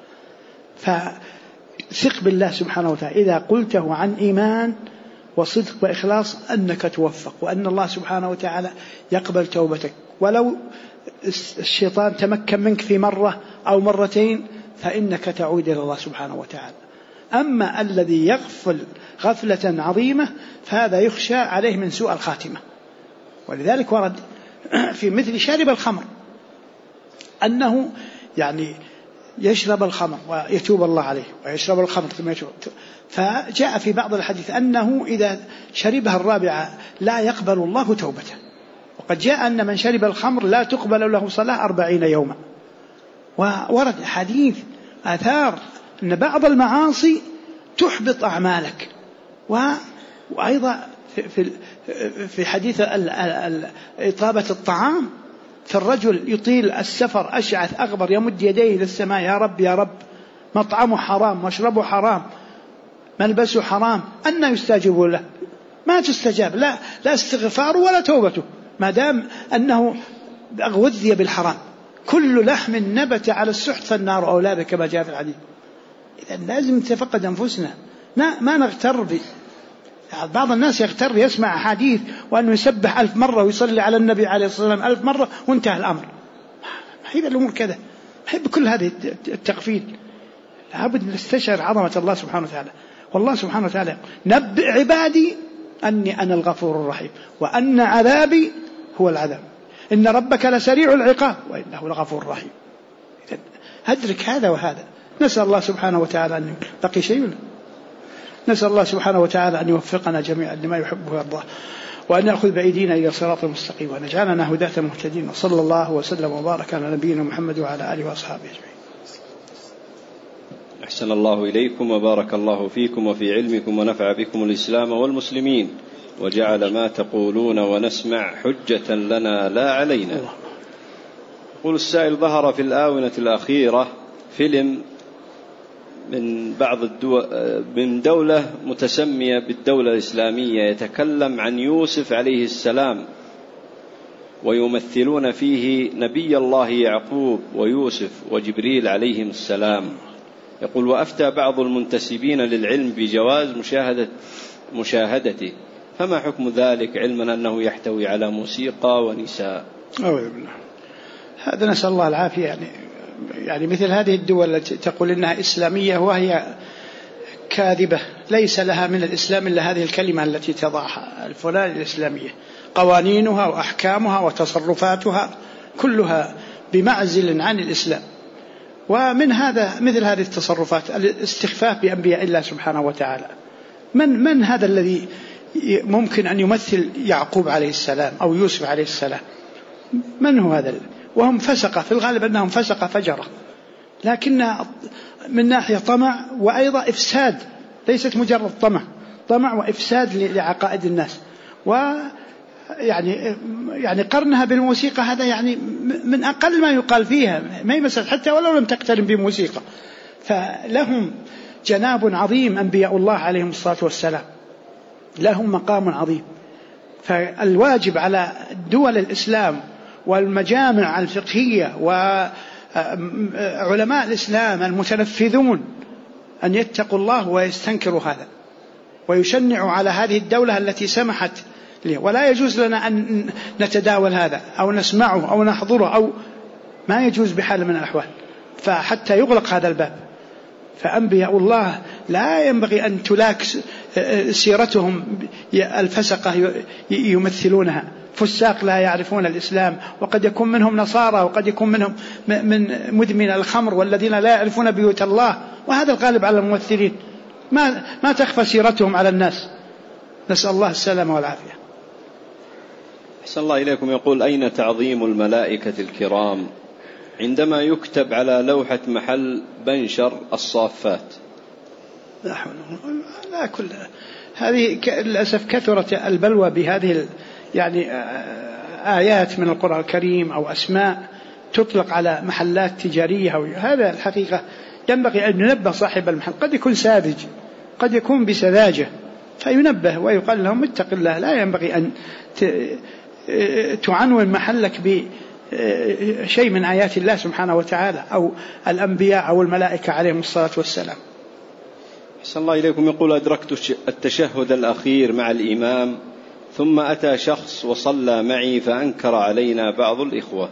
Speaker 2: فثق بالله سبحانه وتعالى إذا قلته عن إيمان وصدق وإخلاص أنك توفق، وأن الله سبحانه وتعالى يقبل توبتك، ولو الشيطان تمكن منك في مرة أو مرتين فإنك تعود إلى الله سبحانه وتعالى. أما الذي يغفل غفلة عظيمة فهذا يخشى عليه من سوء الخاتمة. ولذلك ورد في مثل شارب الخمر أنه يشرب الخمر ويتوب الله عليه، ويشرب الخمر ثم يتوب. فجاء في بعض الحديث أنه إذا شربها الرابعة لا يقبل الله توبته. وقد جاء أن من شرب الخمر لا تقبل له صلاة 40 يوما. وورد حديث آثار أن بعض المعاصي تحبط أعمالك. وأيضا في حديث إطابة الطعام، فالرجل يطيل السفر أشعث أغبر يمد يديه للسماء: يا رب يا رب، مطعمه حرام، مشربه حرام، ملبسه حرام، أن يستجيب له؟ ما تستجاب، لا استغفار ولا توبته، ما دام أنه غذي بالحرام. كل لحم نبت على السحت فالنار أولى به، كما جاء في الحديث. إذن لازم نتفقد أنفسنا، ما نغتر يعني بعض الناس يغتر، يسمع حديث وأنه يسبح 1000 مرة ويصلي على النبي عليه الصلاة والسلام 1000 مرة وانتهى الأمر. ما هي الأمور كذا، ما هي بكل هذه التغفيل. لابد نستشعر عظمة الله سبحانه وتعالى. والله سبحانه وتعالى: نبئ عبادي أني أنا الغفور الرحيم وأن عذابي هو العذاب، إن ربك لسريع العقاب وإنه لغفور رحيم. أدرك هذا وهذا. نسأل الله سبحانه وتعالى أن بقي شيء، نسأل الله سبحانه وتعالى أن يوفقنا جميعا لما يحبه ويرضاه، وأن يأخذ بأيدينا إلى صراط المستقيم، وأن يجعلنا هداة مهتدين. وصلى الله وسلم وبارك على نبينا محمد وعلى آله وأصحابه أجمعين.
Speaker 1: أحسن الله إليكم وبارك الله فيكم وفي علمكم، ونفع بكم الإسلام والمسلمين، وجعل ما تقولون ونسمع حجة لنا لا علينا. يقول السائل: ظهر في الآونة الأخيرة فيلم من بعض من دولة متسمية بالدولة الإسلامية يتكلم عن يوسف عليه السلام، ويمثلون فيه نبي الله يعقوب ويوسف وجبريل عليهم السلام. يقول: وأفتى بعض المنتسبين للعلم بجواز مشاهدته، فما حكم ذلك، علما أنه يحتوي على موسيقى ونساء؟
Speaker 2: أعوذ بالله. هذا نسأل الله العافية. يعني مثل هذه الدول التي تقول إنها إسلامية وهي كاذبة، ليس لها من الإسلام إلا هذه الكلمة التي تضعها الفلان الإسلامية. قوانينها وأحكامها وتصرفاتها كلها بمعزل عن الإسلام. ومن هذا مثل هذه التصرفات الاستخفاف بأنبياء الله سبحانه وتعالى. من هذا الذي ممكن أن يمثل يعقوب عليه السلام أو يوسف عليه السلام؟ من هو هذا؟ وهم فسقة، في الغالب أنهم فسقة فجرة، لكن من ناحية طمع وأيضا إفساد، ليست مجرد طمع وإفساد لعقائد الناس. يعني قرنها بالموسيقى هذا يعني من أقل ما يقال فيها، ما يمثل حتى ولو لم تقترن بموسيقى. فلهم جناب عظيم أنبياء الله عليهم الصلاة والسلام، لهم مقام عظيم. فالواجب على دول الإسلام والمجامع الفقهية وعلماء الإسلام المتنفذون أن يتقوا الله ويستنكروا هذا ويشنعوا على هذه الدولة التي سمحت له. ولا يجوز لنا أن نتداول هذا أو نسمعه أو نحضره، أو ما يجوز بحال من الأحوال، فحتى يغلق هذا الباب. فأنبياء الله لا ينبغي أن تلاك سيرتهم الفسقة يمثلونها، فساق لا يعرفون الإسلام، وقد يكون منهم نصارى، وقد يكون منهم من مدمن الخمر، والذين لا يعرفون بيوت الله، وهذا الغالب على الممثلين، ما تخفى سيرتهم على الناس. نسأل الله السلامة والعافية.
Speaker 1: أحسن الله إليكم. يقول: أين تعظيم الملائكة الكرام عندما يكتب على لوحة محل بنشر الصافات؟
Speaker 2: لا كل هذه للأسف كثرت البلوى بهذه يعني آيات من القرآن الكريم أو أسماء تطلق على محلات تجارية. هذا الحقيقة ينبغي أن ينبه صاحب المحل، قد يكون ساذج، قد يكون بسذاجة، فينبه ويقال لهم: اتق الله، لا ينبغي أن تعنون محلك بشيء من آيات الله سبحانه وتعالى أو الأنبياء أو الملائكة عليهم الصلاة والسلام.
Speaker 1: أحسن الله إليكم. يقول: أدركت التشهد الأخير مع الإمام، ثم أتى شخص وصلى معي فأنكر علينا بعض الإخوة.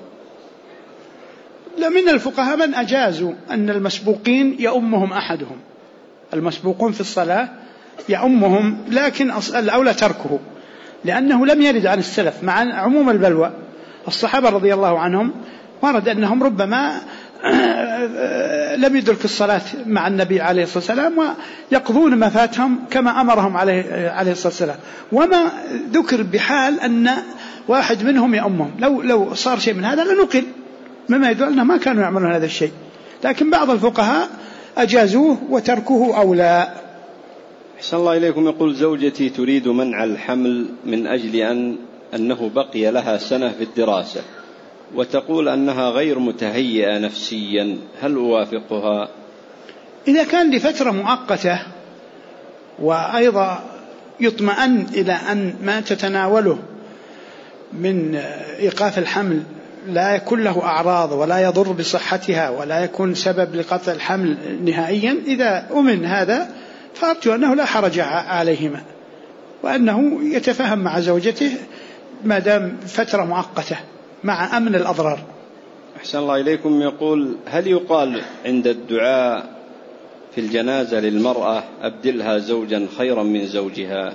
Speaker 2: من الفقهاء من أجازوا أن المسبوقين يؤمهم أحدهم، المسبوقون في الصلاة يؤمهم، لكن الأولى تركه، لأنه لم يرد عن السلف مع عموم البلوى. الصحابة رضي الله عنهم ورد أنهم ربما لم يدرك الصلاة مع النبي عليه الصلاة والسلام ويقضون ما فاتهم كما أمرهم عليه الصلاة والسلام. وما ذكر بحال أن واحد منهم يأمهم، لو صار شيء من هذا لنقل، مما يدل أنهم ما كانوا يعملون هذا الشيء، لكن بعض الفقهاء أجازوه وتركوه أولى.
Speaker 1: أحسن الله إليكم. يقول زوجتي تريد منع الحمل من أجل أنه بقي لها سنة في الدراسة، وتقول أنها غير متهيئة نفسيا، هل أوافقها؟
Speaker 2: إذا كان لفترة مؤقتة وأيضا يطمئن إلى أن ما تتناوله من إيقاف الحمل لا يكون له أعراض ولا يضر بصحتها ولا يكون سبب لقطع الحمل نهائيا، إذا أمن هذا فأرجو أنه لا حرج عليهما، وأنه يتفاهم مع زوجته ما دام فترة مؤقتة مع أمن الأضرار.
Speaker 1: أحسن الله إليكم. يقول هل يقال عند الدعاء في الجنازة للمرأة أبدلها زوجا خيرا من زوجها؟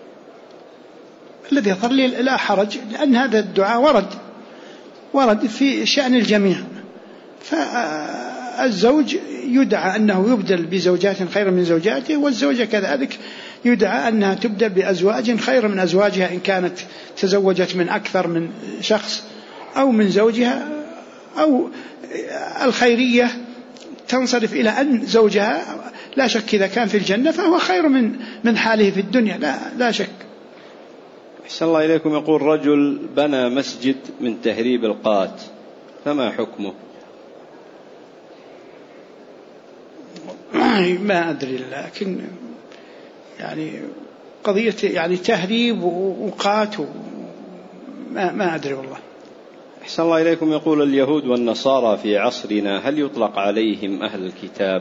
Speaker 2: الذي يظهر لي لا حرج، لأن هذا الدعاء ورد في شأن الجميع، فالزوج يدعى أنه يبدل بزوجات خيرا من زوجاته، والزوجة كذلك يدعى أنها تبدل بأزواج خيرا من أزواجها إن كانت تزوجت من أكثر من شخص أو من زوجها، أو الخيرية تنصرف إلى أن زوجها لا شك إذا كان في الجنة فهو خير من حاله في الدنيا، لا شك.
Speaker 1: أحسن الله إليكم. يقول رجل بنى مسجد من تهريب القات، فما حكمه؟
Speaker 2: ما أدري، لكن يعني قضية يعني تهريب وقات ما أدري والله.
Speaker 1: أحسن الله إليكم. يقول اليهود والنصارى في عصرنا هل يطلق عليهم أهل الكتاب؟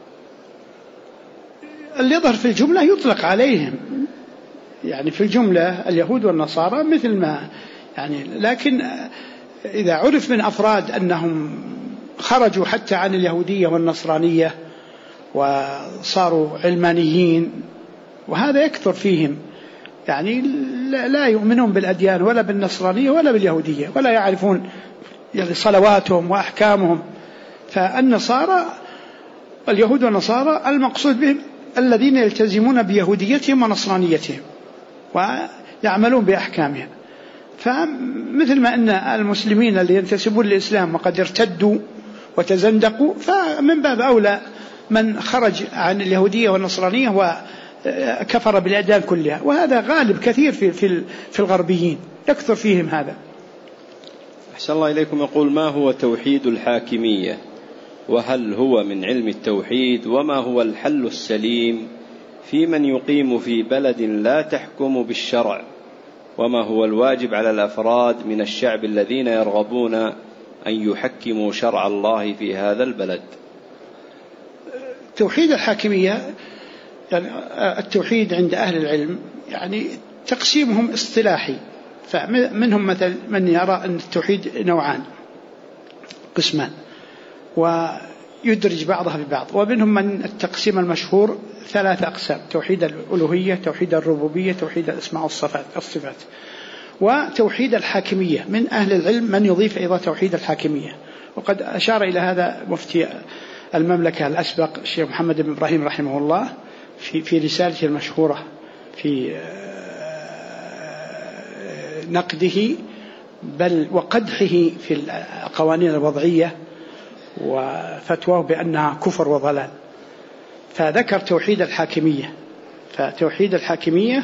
Speaker 2: اللي يظهر في الجملة يطلق عليهم، يعني في الجملة اليهود والنصارى مثل ما يعني، لكن إذا عرف من أفراد أنهم خرجوا حتى عن اليهودية والنصرانية وصاروا علمانيين، وهذا يكثر فيهم، يعني لا يؤمنون بالأديان ولا بالنصرانية ولا باليهودية، ولا يعرفون يعني صلواتهم وأحكامهم. فالنصارى اليهود والنصارى المقصود بهم الذين يلتزمون بيهوديتهم ونصرانيتهم ويعملون بأحكامها. فمثل ما أن المسلمين اللي ينتسبون للإسلام وقد ارتدوا وتزندقوا، فمن باب أولى من خرج عن اليهودية والنصرانية وكفر بالأديان كلها، وهذا غالب كثير في الغربيين، يكثر فيهم هذا.
Speaker 1: أحسن الله إليكم. يقول ما هو توحيد الحاكمية، وهل هو من علم التوحيد، وما هو الحل السليم في من يقيم في بلد لا تحكم بالشرع، وما هو الواجب على الأفراد من الشعب الذين يرغبون أن يحكموا شرع الله في هذا البلد؟
Speaker 2: توحيد الحاكمية يعني التوحيد عند أهل العلم يعني تقسيمهم اصطلاحي، فمنهم مثل من يرى أن التوحيد نوعان قسمان ويدرج بعضها ببعض، ومنهم من التقسيم المشهور 3 أقسام: توحيد الألوهية، توحيد الربوبية، توحيد الأسماء والصفات. وتوحيد الحاكمية من أهل العلم من يضيف أيضا توحيد الحاكمية، وقد أشار إلى هذا مفتي المملكة الأسبق الشيخ محمد بن إبراهيم رحمه الله في رسالته المشهورة في نقده بل وقدحه في القوانين الوضعية وفتواه بأنها كفر وضلال، فذكر توحيد الحاكمية. فتوحيد الحاكمية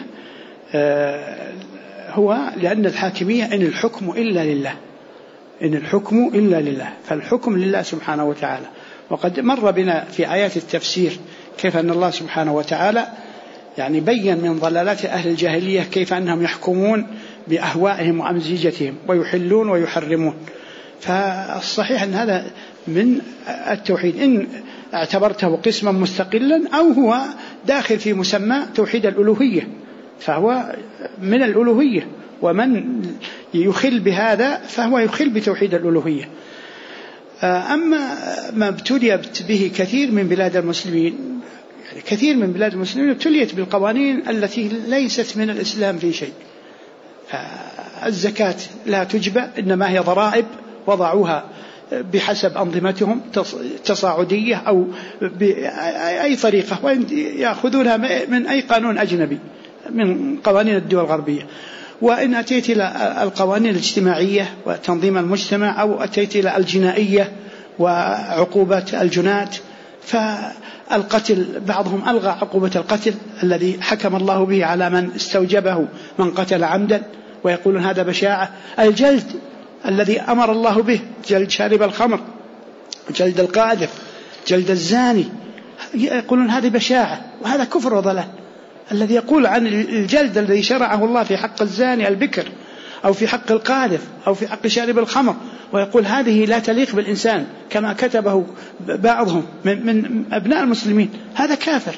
Speaker 2: هو لأن الحاكمية إن الحكم إلا لله، إن الحكم إلا لله، فالحكم لله سبحانه وتعالى. وقد مر بنا في آيات التفسير كيف أن الله سبحانه وتعالى يعني بيّن من ضلالات أهل الجاهلية كيف أنهم يحكمون بأهوائهم وأمزجتهم ويحلون ويحرمون. فالصحيح أن هذا من التوحيد إن اعتبرته قسما مستقلا، أو هو داخل في مسمى توحيد الألوهية، فهو من الألوهية، ومن يخل بهذا فهو يخل بتوحيد الألوهية. أما ما ابتلي به كثير من بلاد المسلمين، يعني كثير من بلاد المسلمين ابتليت بالقوانين التي ليست من الإسلام في شيء. الزكاة لا تجبى، إنما هي ضرائب وضعوها بحسب أنظمتهم تصاعدية أو بأي طريقة، وإن يأخذونها من أي قانون أجنبي من قوانين الدول الغربية. وإن أتيت إلى القوانين الاجتماعية وتنظيم المجتمع، أو أتيت إلى الجنائية وعقوبة الجنات، فالقتل بعضهم ألغى عقوبة القتل الذي حكم الله به على من استوجبه من قتل عمدا، ويقولون هذا بشاعة. الجلد الذي أمر الله به، جلد شارب الخمر، جلد القاذف، جلد الزاني، يقولون هذه بشاعة، وهذا كفر وضلال. الذي يقول عن الجلد الذي شرعه الله في حق الزاني البكر، أو في حق القاذف، أو في حق شارب الخمر، ويقول هذه لا تليق بالإنسان كما كتبه بعضهم من أبناء المسلمين، هذا كافر.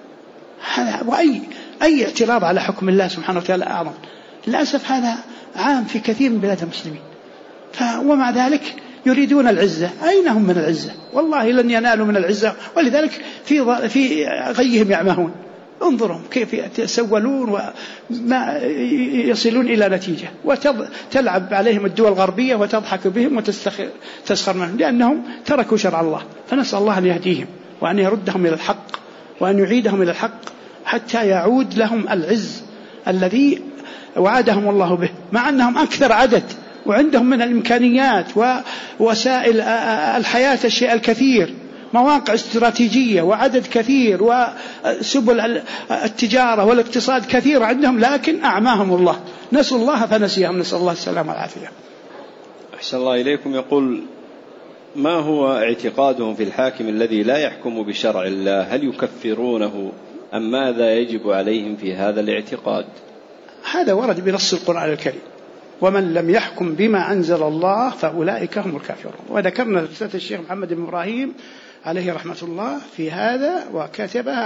Speaker 2: وأي اعتراض على حكم الله سبحانه وتعالى أعظم. للأسف هذا عام في كثير من بلاد المسلمين. ومع ذلك يريدون العزة. أين هم من العزة؟ والله لن ينالوا من العزة، ولذلك في غيهم يعمهون. انظرهم كيف يتسولون وما يصلون إلى نتيجة، وتلعب عليهم الدول الغربية وتضحك بهم وتسخر منهم، لأنهم تركوا شرع الله. فنسأل الله أن يهديهم وأن يردهم إلى الحق، وأن يعيدهم إلى الحق حتى يعود لهم العز الذي وعدهم الله به، مع أنهم أكثر عدد وعندهم من الإمكانيات ووسائل الحياة الشيء الكثير، مواقع استراتيجية وعدد كثير، وسبل التجارة والاقتصاد كثير عندهم، لكن أعماهم الله، نسوا الله فنسيهم، نسأل الله السلامة والعافية.
Speaker 1: أحسن الله إليكم. يقول: ما هو اعتقادهم في الحاكم الذي لا يحكم بشرع الله؟ هل يكفرونه أم ماذا يجب عليهم في هذا الاعتقاد؟
Speaker 2: هذا ورد بنص القرآن الكريم: ومن لم يحكم بما أنزل الله فأولئك هم الكافرون. وذكرنا رسالة الشيخ محمد بن إبراهيم عليه رحمة الله في هذا، وكتبها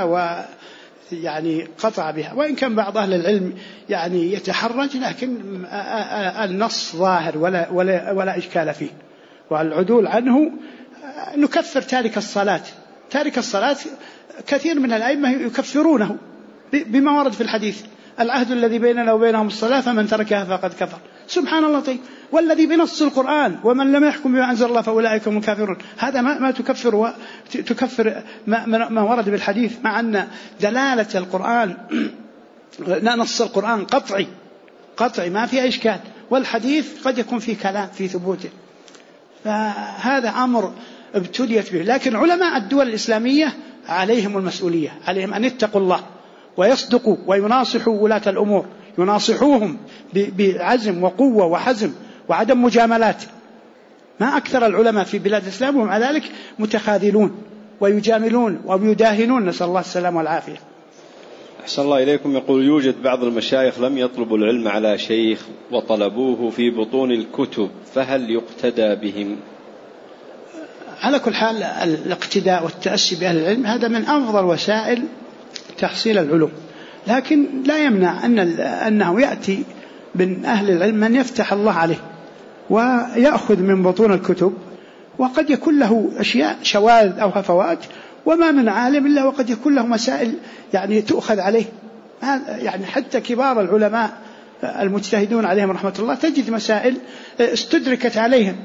Speaker 2: ويعني قطع بها، وإن كان بعض أهل العلم يعني يتحرج، لكن النص ظاهر ولا إشكال فيه. والعدول عنه نكفر تارك الصلاة. تارك الصلاة كثير من الأئمة يكفرونه بما ورد في الحديث: العهد الذي بيننا وبينهم الصلاة فمن تركها فقد كفر. سبحان الله. طيب، والذي بنص القرآن: ومن لم يحكم بما أنزل الله فأولئك هم الكافرون، هذا ما تكفر ما ورد بالحديث، مع أن دلالة القرآن نص القرآن قطعي ما فيه إشكال، والحديث قد يكون فيه كلام في ثبوته. فهذا أمر ابتليت به. لكن علماء الدول الإسلامية عليهم المسؤولية، عليهم أن يتقوا الله ويصدقوا ويناصحوا ولاة الأمور، يناصحوهم بعزم وقوة وحزم وعدم مجاملات. ما أكثر العلماء في بلاد الإسلام ومع ذلك متخاذلون ويجاملون ويداهنون، نسأل الله السلامة والعافية.
Speaker 1: أحسن الله إليكم. يقول: يوجد بعض المشايخ لم يطلبوا العلم على شيخ وطلبوه في بطون الكتب، فهل يقتدى بهم؟
Speaker 2: على كل حال الاقتداء والتأسي بأهل العلم هذا من أفضل وسائل تحصيل العلوم، لكن لا يمنع أنه يأتي من أهل العلم من يفتح الله عليه ويأخذ من بطون الكتب، وقد يكون له أشياء شواذ أو هفوات، وما من عالم إلا وقد يكون له مسائل يعني تؤخذ عليه. يعني حتى كبار العلماء المجتهدون عليهم رحمة الله تجد مسائل استدركت عليهم.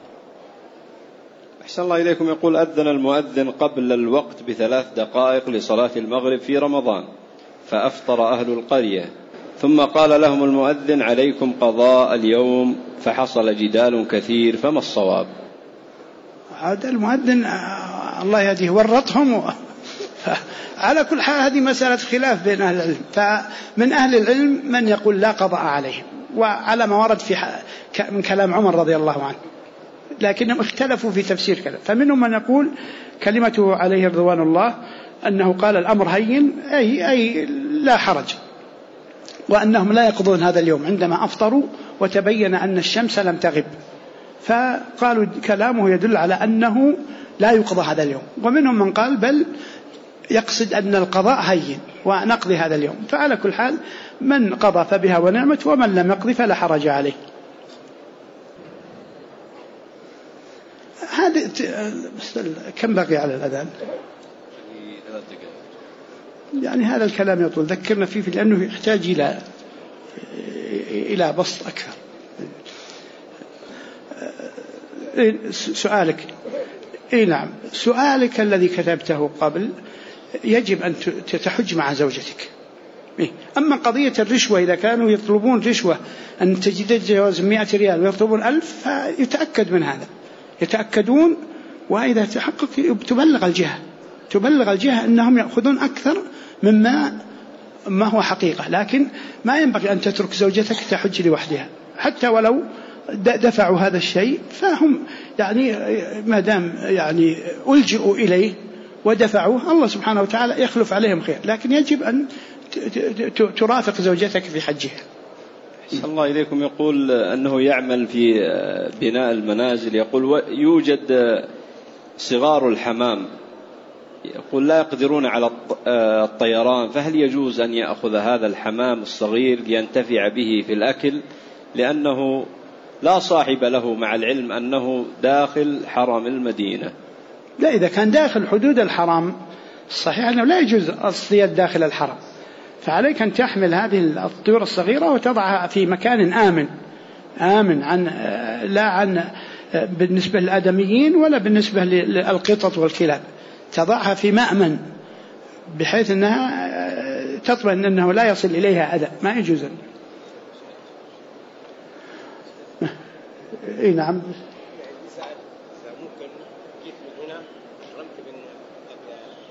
Speaker 1: أحسن الله إليكم. يقول: أذن المؤذن قبل الوقت ب3 دقائق لصلاة المغرب في رمضان، فأفطر أهل القرية، ثم قال لهم المؤذن: عليكم قضاء اليوم، فحصل جدال كثير، فما الصواب؟
Speaker 2: هذا المؤذن الله يهديه ورطهم. على كل حال هذه مسألة خلاف بين أهل العلم، فمن أهل العلم من يقول لا قضاء عليهم، وعلى ما ورد من كلام عمر رضي الله عنه، لكنهم اختلفوا في تفسير كلام. فمنهم من يقول كلمته عليه رضوان الله أنه قال الأمر هين أي لا حرج، وأنهم لا يقضون هذا اليوم عندما أفطروا وتبين أن الشمس لم تغب، فقالوا كلامه يدل على أنه لا يقضى هذا اليوم. ومنهم من قال بل يقصد أن القضاء هين ونقضي هذا اليوم. فعلى كل حال من قضى فبها ونعمت، ومن لم يقضي فلا حرج عليه. هذا كم بقي على الأذان؟ يعني هذا الكلام يطول، ذكرنا فيه لأنه يحتاج إلى بسط أكثر. سؤالك نعم، سؤالك الذي كتبته قبل يجب أن تحج مع زوجتك. أما قضية الرشوة إذا كانوا يطلبون رشوة أن تتجاوز 100 ريال ويطلبون 1000 فيتأكد من هذا، يتأكدون، وإذا تحقق تبلغ الجهة أنهم يأخذون أكثر مما هو حقيقة. لكن ما ينبغي أن تترك زوجتك تحج لوحدها حتى ولو دفعوا هذا الشيء، فهم يعني ما دام يعني ألجئوا إليه ودفعوه الله سبحانه وتعالى يخلف عليهم خير، لكن يجب أن ترافق زوجتك في حجها.
Speaker 1: الله إليكم. يقول أنه يعمل في بناء المنازل، يقول يوجد صغار الحمام، يقول لا يقدرون على الطيران، فهل يجوز أن يأخذ هذا الحمام الصغير لينتفع به في الأكل لأنه لا صاحب له، مع العلم أنه داخل حرم المدينة؟
Speaker 2: لا، إذا كان داخل حدود الحرم صحيح أنه لا يجوز الصيد داخل الحرم، فعليك أن تحمل هذه الطيور الصغيرة وتضعها في مكان آمن عن بالنسبة للآدميين ولا بالنسبة للقطط والكلاب، تضعها في مأمن بحيث أنها تطمئن أنه لا يصل إليها أذى، ما يجوز. نعم.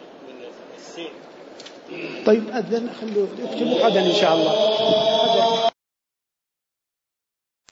Speaker 2: طيب أذن، خلوا اكتبوا غدا إن شاء الله.